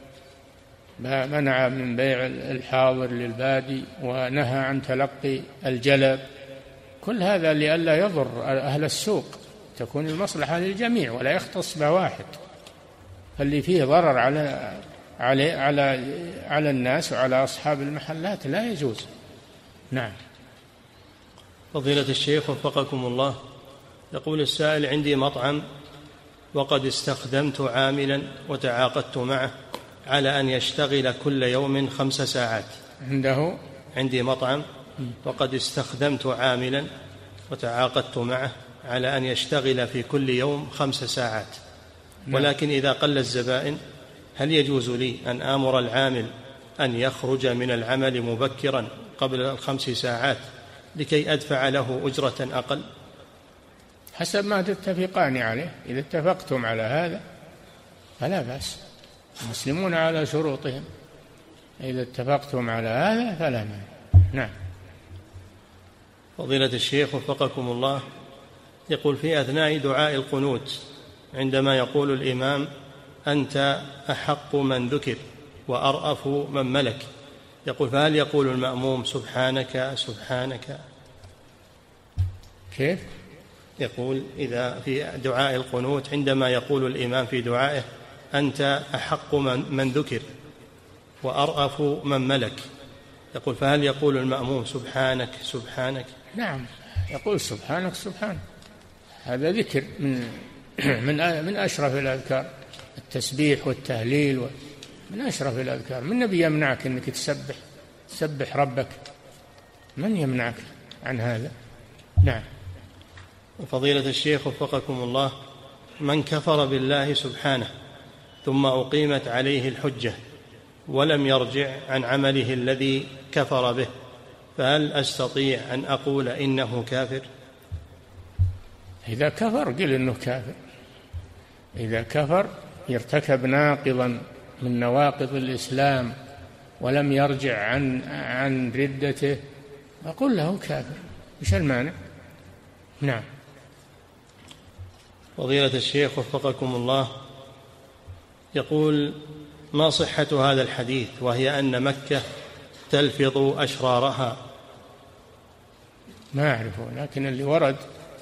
منع من بيع الحاضر للبادي، ونهى عن تلقي الجلب. كل هذا لئلا يضر أهل السوق، تكون المصلحة للجميع ولا يختص بواحد. فاللي فيه ضرر على على على على الناس وعلى أصحاب المحلات لا يجوز. نعم. فضيلة الشيخ وفقكم الله، يقول السائل: عندي مطعم وقد استخدمت عاملا وتعاقدت معه على أن يشتغل كل يوم خمس ساعات. عنده عندي مطعم وقد استخدمت عاملا وتعاقدت معه على أن يشتغل في كل يوم خمس ساعات، ولكن إذا قل الزبائن هل يجوز لي أن آمر العامل أن يخرج من العمل مبكرا قبل الخمس ساعات لكي أدفع له أجرة أقل؟ حسب ما تتفقان عليه. إذا اتفقتم على هذا فلا بأس، المسلمون على شروطهم، إذا اتفقتم على هذا فلا مانع. نعم. فضيلة الشيخ وفقكم الله، يقول: في أثناء دعاء القنوت عندما يقول الإمام: أنت أحق من ذكر وأرأف من ملك، يقول: فهل يقول المأموم سبحانك سبحانك؟ كيف؟ يقول: إذا في دعاء القنوت عندما يقول الإمام في دعائه: أنت أحق من, من ذكر وأرأف من ملك، يقول: فهل يقول المأموم سبحانك سبحانك؟ نعم، يقول سبحانك سبحانك، هذا ذكر من من من أشرف الأذكار، التسبيح والتهليل من أشرف الأذكار. من نبي يمنعك أنك تسبح تسبح ربك؟ من يمنعك عن هذا؟ نعم. فضيلة الشيخ وفقكم الله، من كفر بالله سبحانه ثم أقيمت عليه الحجة ولم يرجع عن عمله الذي كفر به، فهل أستطيع أن أقول إنه كافر؟ إذا كفر قل إنه كافر. إذا كفر يرتكب ناقضا من نواقض الإسلام ولم يرجع عن عن ردته، أقول له كافر، إيش المانع؟ نعم. فضيلة الشيخ وفقكم الله، يقول: ما صحة هذا الحديث وهي أن مكة تلفظ أشرارها؟ ما أعرفه، لكن اللي ورد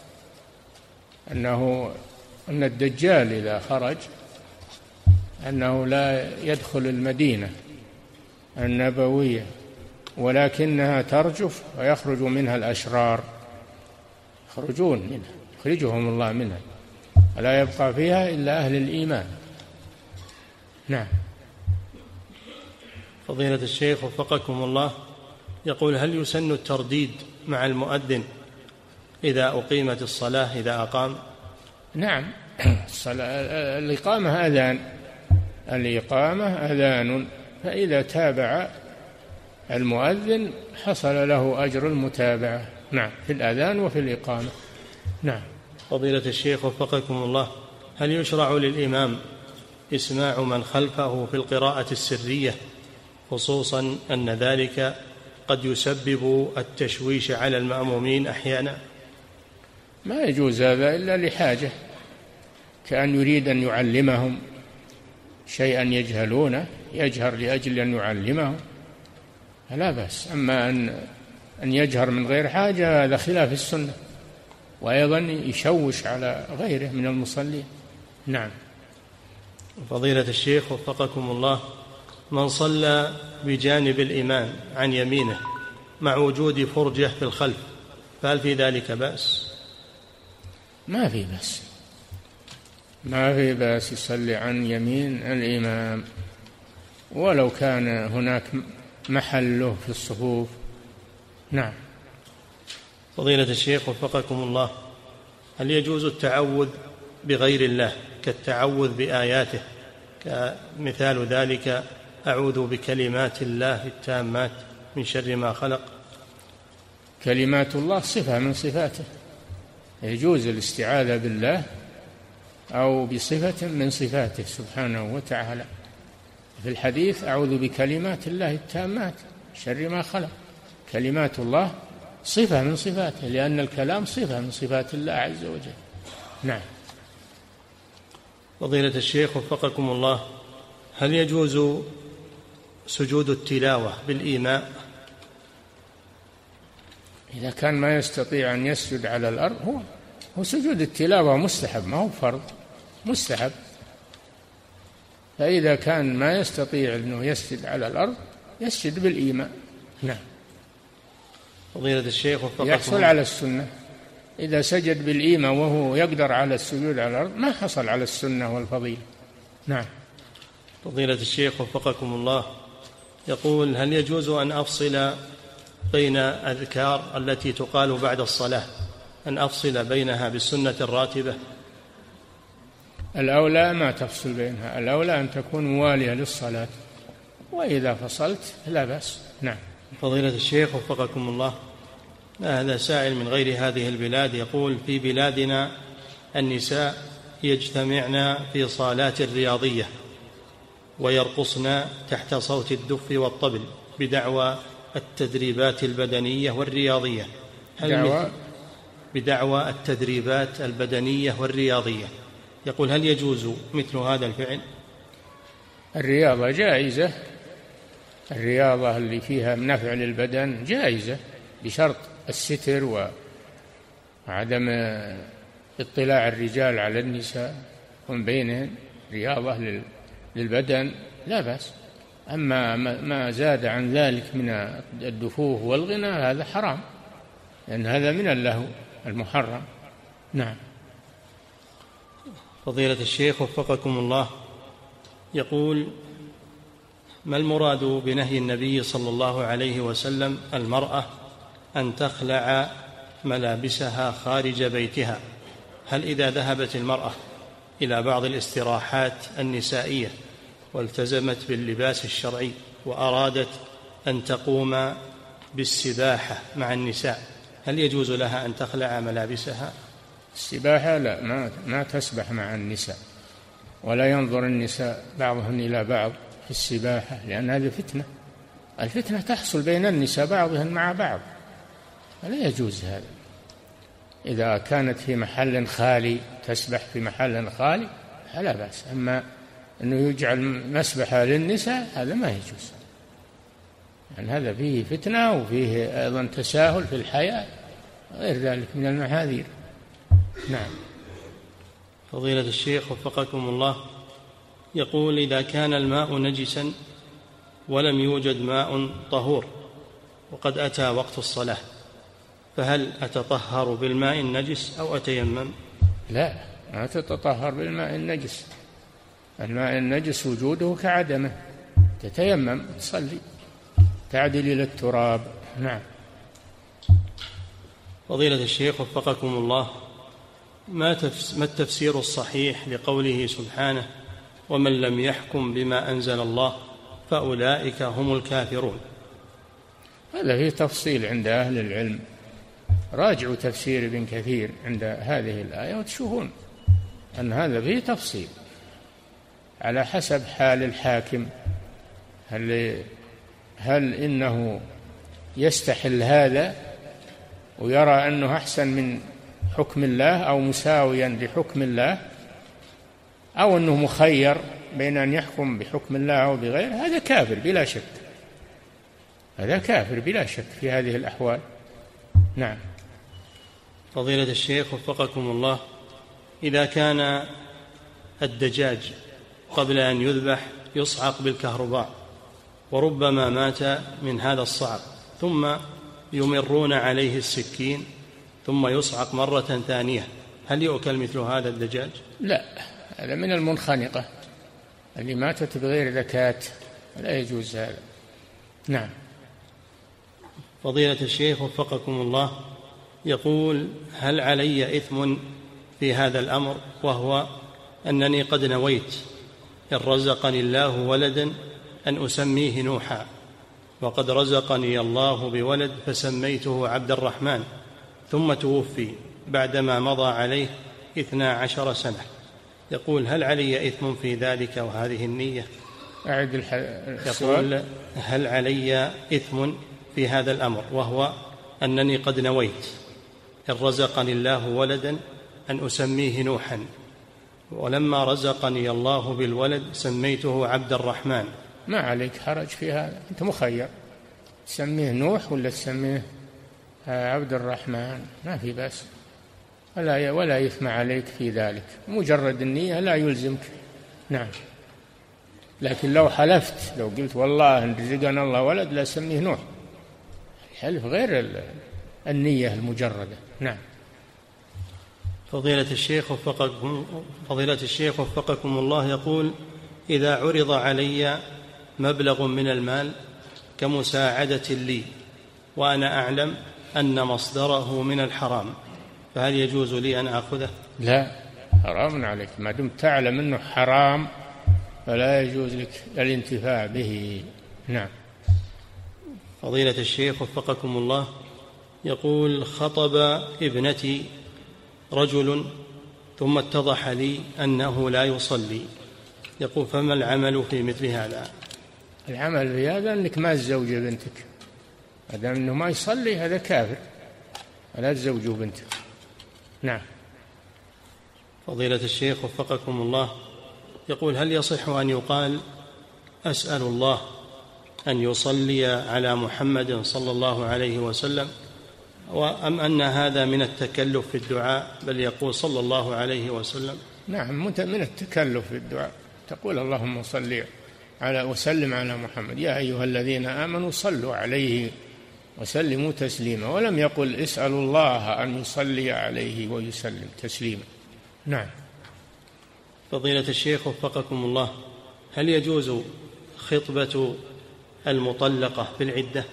أنه أن الدجال إذا خرج أنه لا يدخل المدينة النبوية ولكنها ترجف ويخرج منها الأشرار، يخرجون منها، يخرجهم الله منها، ولا يبقى فيها إلا أهل الإيمان. نعم. فضيلة الشيخ وفقكم الله، يقول: هل يسن الترديد مع المؤذن إذا أقيمت الصلاة إذا أقام؟ نعم، الصلاة الإقامة أذان، الإقامة أذان، فإذا تابع المؤذن حصل له أجر المتابعة. نعم، في الأذان وفي الإقامة. نعم. فضيلة الشيخ وفقكم الله، هل يشرع للإمام إسماع من خلفه في القراءة السرية، خصوصا أن ذلك قد يسبب التشويش على المأمومين أحيانا؟ ما يجوز هذا إلا لحاجة، كأن يريد أن يعلمهم شيئا يجهلونه يجهر لأجل أن يعلمهم، لا بأس. أما أن أن يجهر من غير حاجة هذا خلاف السنة، وأيضا يشوش على غيره من المصلين. نعم. فضيلة الشيخ وفقكم الله، من صلى بجانب الإمام عن يمينه مع وجود فرجة في الخلف، فهل في ذلك بأس؟ ما في بأس، ما في بأس يصلي عن يمين الإمام ولو كان هناك محله في الصفوف. نعم. فضيلة الشيخ وفقكم الله، هل يجوز التعوذ بغير الله كالتعوذ بآياته، كمثال ذلك أعوذ بكلمات الله التامات من شر ما خلق؟ كلمات الله صفة من صفاته، يجوز الاستعاذة بالله أو بصفة من صفاته سبحانه وتعالى. في الحديث أعوذ بكلمات الله التامات شر ما خلق، كلمات الله صفة من صفاته، لأن الكلام صفة من صفات الله عز وجل. نعم. فضيلة الشيخ وفقكم الله، هل يجوز سجود التلاوة بالإيماء؟ إذا كان ما يستطيع أن يسجد على الأرض، هو هو سجود التلاوة مستحب، ما هو فرض، مستحب. فإذا كان ما يستطيع أنه يسجد على الأرض يسجد بالإيماء. نعم. فضيلة الشيخ وفقكم، يحصل على السنة. إذا سجد بالإيماء وهو يقدر على السجود على الأرض ما حصل على السنة والفضيلة. نعم. فضيلة الشيخ وفقكم الله، يقول هل يجوز أن أفصل بين الأذكار التي تقال بعد الصلاة، أن أفصل بينها بالسنة الراتبة؟ الأولى ما تفصل بينها، الأولى أن تكون موالية للصلاة، وإذا فصلت لا بأس. نعم. فضيلة الشيخ وفقكم الله، هذا سائل من غير هذه البلاد يقول في بلادنا النساء يجتمعن في صالات رياضية ويرقصن تحت صوت الدف والطبل بدعوى التدريبات البدنية والرياضية. هل دعوة بدعوى التدريبات البدنية والرياضية، يقول هل يجوز مثل هذا الفعل؟ الرياضة جائزة، الرياضة اللي فيها نفع للبدن جائزة بشرط الستر وعدم اطلاع الرجال على النساء ومن بينهم رياضة للبدن لا بأس. أما ما زاد عن ذلك من الدفوف والغنى هذا حرام، لأن هذا من اللهو المحرم. نعم. فضيلة الشيخ وفقكم الله، يقول ما المراد بنهي النبي صلى الله عليه وسلم المرأة أن تخلع ملابسها خارج بيتها؟ هل إذا ذهبت المرأة إلى بعض الاستراحات النسائية والتزمت باللباس الشرعي وأرادت أن تقوم بالسباحة مع النساء، هل يجوز لها أن تخلع ملابسها؟ السباحة لا، ما, ما تسبح مع النساء، ولا ينظر النساء بعضهن إلى بعض في السباحة، لأن هذه فتنة، الفتنة تحصل بين النساء بعضهن مع بعض، فلا يجوز هذا. إذا كانت في محل خالي تسبح في محل خالي فلا بأس، أما أنه يجعل مسبحة للنساء هذا ما يجوز، يعني هذا فيه فتنة وفيه أيضا تساهل في الحياة غير ذلك من المحاذير. نعم. فضيلة الشيخ وفقكم الله، يقول إذا كان الماء نجسا ولم يوجد ماء طهور وقد أتى وقت الصلاة، فهل أتطهر بالماء النجس أو أتيمم؟ لا، ما تتطهر بالماء النجس، الماء النجس وجوده كعدمه، تتيمم تصلي تعدل إلى التراب. نعم. فضيلة الشيخ وفقكم الله، ما التفسير الصحيح لقوله سبحانه ومن لم يحكم بما أنزل الله فأولئك هم الكافرون؟ هذا فيه تفصيل عند أهل العلم، راجعوا تفسير ابن كثير عند هذه الآية وتشوفون أن هذا فيه تفصيل على حسب حال الحاكم، هل, هل إنه يستحل هذا ويرى أنه أحسن من حكم الله أو مساويا لحكم الله، أو أنه مخير بين أن يحكم بحكم الله أو بغيره، هذا كافر بلا شك، هذا كافر بلا شك في هذه الأحوال. نعم. فضيلة الشيخ وفقكم الله، إذا كان الدجاج قبل أن يذبح يصعق بالكهرباء وربما مات من هذا الصعق، ثم يمرون عليه السكين ثم يصعق مرة ثانية، هل يؤكل مثل هذا الدجاج؟ لا، هذا من المنخنقة اللي ماتت بغير زكاة، لا يجوز هذا. نعم. فضيلة الشيخ وفقكم الله، يقول هل علي إثم في هذا الأمر، وهو أنني قد نويت إن رزقني الله ولدا أن أسميه نوحا، وقد رزقني الله بولد فسميته عبد الرحمن، ثم توفي بعدما مضى عليه اثنا عشر سنة، يقول هل علي إثم في ذلك وهذه النية؟ أعد السؤال. يقول هل علي إثم في هذا الأمر، وهو أنني قد نويت إن رزقني الله ولدا أن أسميه نوحا، ولما رزقني الله بالولد سميته عبد الرحمن. ما عليك حرج في هذا، أنت مخير، تسميه نوح ولا تسميه عبد الرحمن، ما في بأس، ولا ولا يثم عليك في ذلك، مجرد النية لا يلزمك. نعم. لكن لو حلفت، لو قلت والله إن رزقنا الله ولد لا سميه نوح، الحلف غير النية المجردة. نعم. فضيلة الشيخ وفقكم فضيلة الشيخ وفقكم الله، يقول إذا عرض علي مبلغ من المال كمساعدة لي وأنا أعلم أن مصدره من الحرام، فهل يجوز لي أن أخذه؟ لا، حرام عليك، ما دمت تعلم أنه حرام فلا يجوز لك الانتفاع به. نعم. فضيلة الشيخ وفقكم الله، يقول خطب ابنتي رجل ثم اتضح لي أنه لا يصلي، يقول فما العمل في مثل هذا؟ العمل في هذا أنك ما تزوج بنتك، هذا أنه ما يصلي هذا كافر، ولا تزوج بنتك. نعم. فضيلة الشيخ وفقكم الله، يقول هل يصح أن يقال أسأل الله أن يصلي على محمد صلى الله عليه وسلم، أم أن هذا من التكلف في الدعاء بل يقول صلى الله عليه وسلم؟ نعم، من التكلف في الدعاء، تقول اللهم صل على وسلم على محمد، يا أيها الذين آمنوا صلوا عليه وسلموا تسليما، ولم يقل اسألوا الله أن يصلي عليه ويسلم تسليما. نعم. فضيلة الشيخ وفقكم الله، هل يجوز خطبة المطلقة في العدة؟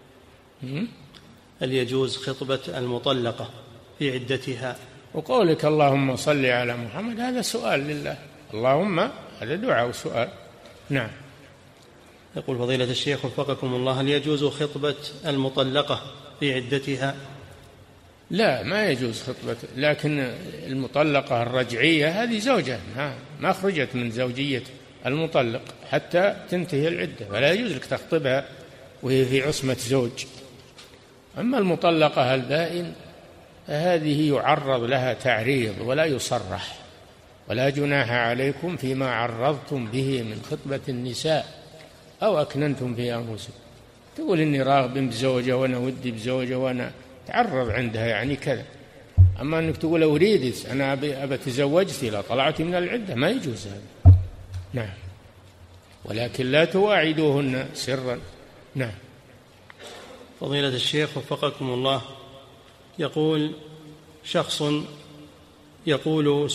هل يجوز خطبة المطلقة في عدتها؟ وقولك اللهم صل على محمد هذا سؤال لله، اللهم هذا دعاء وسؤال. نعم. يقول فضيلة الشيخ وفقكم الله، هل يجوز خطبة المطلقة في عدتها؟ لا، ما يجوز خطبة، لكن المطلقة الرجعية هذه زوجة ما خرجت من زوجية المطلق حتى تنتهي العدة، فلا يجوز لك تخطبها وهي في عصمة زوج. أما المطلقة البائن هذه يعرض لها تعريض ولا يصرح، ولا جناح عليكم فيما عرضتم به من خطبة النساء أو أكننتم في أنفسكم، تقول إني راغب بزوجة وأنا ودي بزوجة وأنا تعرض عندها يعني كذا. أما أنك تقول أريد أنا أبى تزوجت إذا طلعت من العدة، ما يجوز هذا. نعم. ولكن لا تواعدوهن سرا. نعم. فضيلة الشيخ وفقكم الله، يقول شخص يقول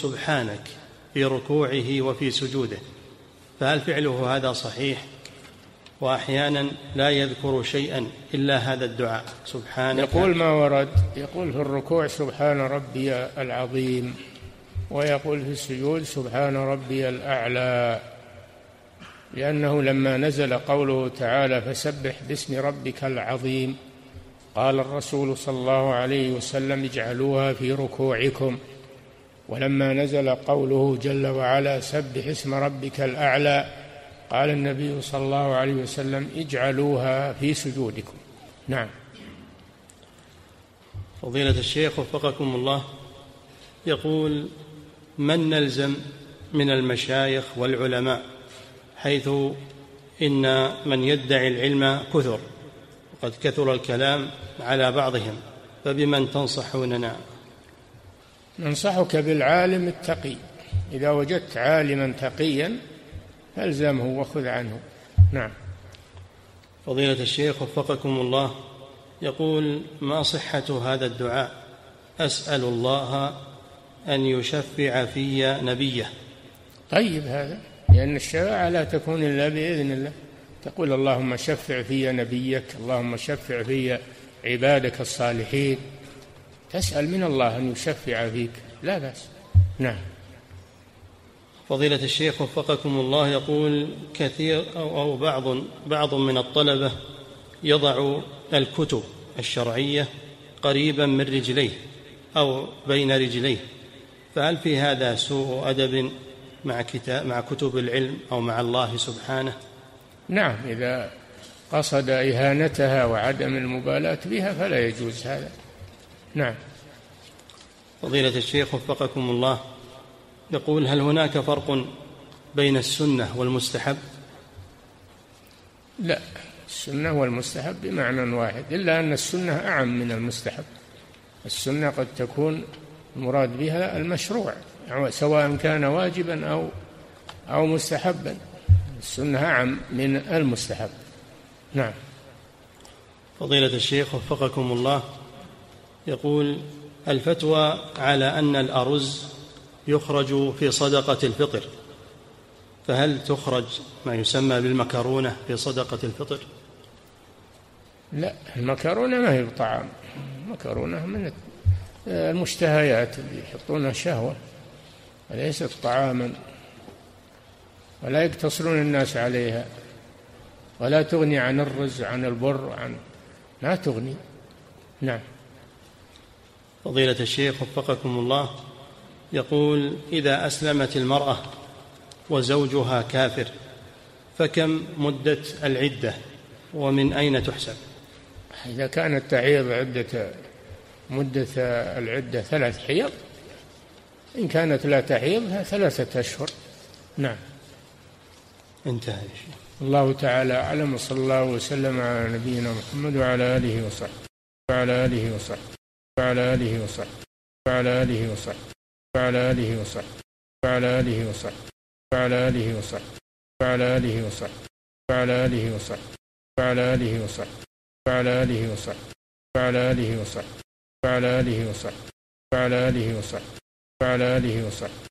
وأحيانا لا يذكر شيئا إلا هذا الدعاء سبحانك. يقول ما ورد، يقول في الركوع سبحان ربي العظيم، ويقول في السجود سبحان ربي الأعلى، لأنه لما نزل قوله تعالى فسبح باسم ربك العظيم قال الرسول صلى الله عليه وسلم اجعلوها في ركوعكم، ولما نزل قوله جل وعلا سبح اسم ربك الأعلى قال النبي صلى الله عليه وسلم اجعلوها في سجودكم. نعم. فضيلة الشيخ وفقكم الله، يقول من نلزم من المشايخ والعلماء، حيث إن من يدعي العلم كثر وقد كثر الكلام على بعضهم، فبمن تنصحوننا؟ ننصحك بالعالم التقي، إذا وجدت عالما تقيا فالزمه وخذ عنه. نعم. فضيلة الشيخ وفقكم الله، يقول ما صحة هذا الدعاء أسأل الله أن يشفع في نبيه؟ طيب هذا، لأن الشفاعة لا تكون إلا بإذن الله، تقول اللهم شفع في نبيك، اللهم شفع في عبادك الصالحين، تسأل من الله أن يشفع فيك، لا بأس. نعم. فضيلة الشيخ وفقكم الله، يقول كثير أو, أو بعض بعض من الطلبة يضع الكتب الشرعية قريبا من رجليه أو بين رجليه، فهل في هذا سوء أدب مع كتاب مع كتب العلم أو مع الله سبحانه؟ نعم، إذا قصد إهانتها وعدم المبالاة بها فلا يجوز هذا. نعم. فضيلة الشيخ وفقكم الله، يقول هل هناك فرق بين السنة والمستحب؟ لا، السنة والمستحب بمعنى واحد، إلا أن السنة أعم من المستحب. السنة قد تكون المراد بها المشروع سواء كان واجبا أو أو مستحبا، السنة أعم من المستحب. نعم. فضيلة الشيخ وفقكم الله، يقول الفتوى على أن الأرز يخرج في صدقة الفطر، فهل تخرج ما يسمى بالمكرونة في صدقة الفطر؟ لا، المكرونة ما هي بطعام، المكرونة من المشتهيات اللي يحطونها شهوة، وليست طعاما، ولا يقتصرون الناس عليها، ولا تغني عن الرز عن البر عن لا تغني. نعم. فضيلة الشيخ وفقكم الله، يقول إذا أسلمت المرأة وزوجها كافر فكم مدة العدة ومن أين تحسب؟ إذا كانت تعيض عدة مدة العدة ثلاث حيض، إن كانت لا تعيض ثلاثة أشهر. نعم. انتهى. الله تعالى أعلم، وصلى الله وسلم على نبينا محمد وعلى آله وصحبه وعلى آله وصحبه وعلى آله وصحبه وعلى آله وصحبه وعلى آله وصحبه وعلى آله وصحبه وعلى آله وصحبه وعلى آله وصحبه وعلى آله وصحبه وعلى آله وصحبه وعلى آله وصحبه وعلى آله وصحبه وعلى آله وصحبه وعلى آله وصحبه وعلى آله وصحبه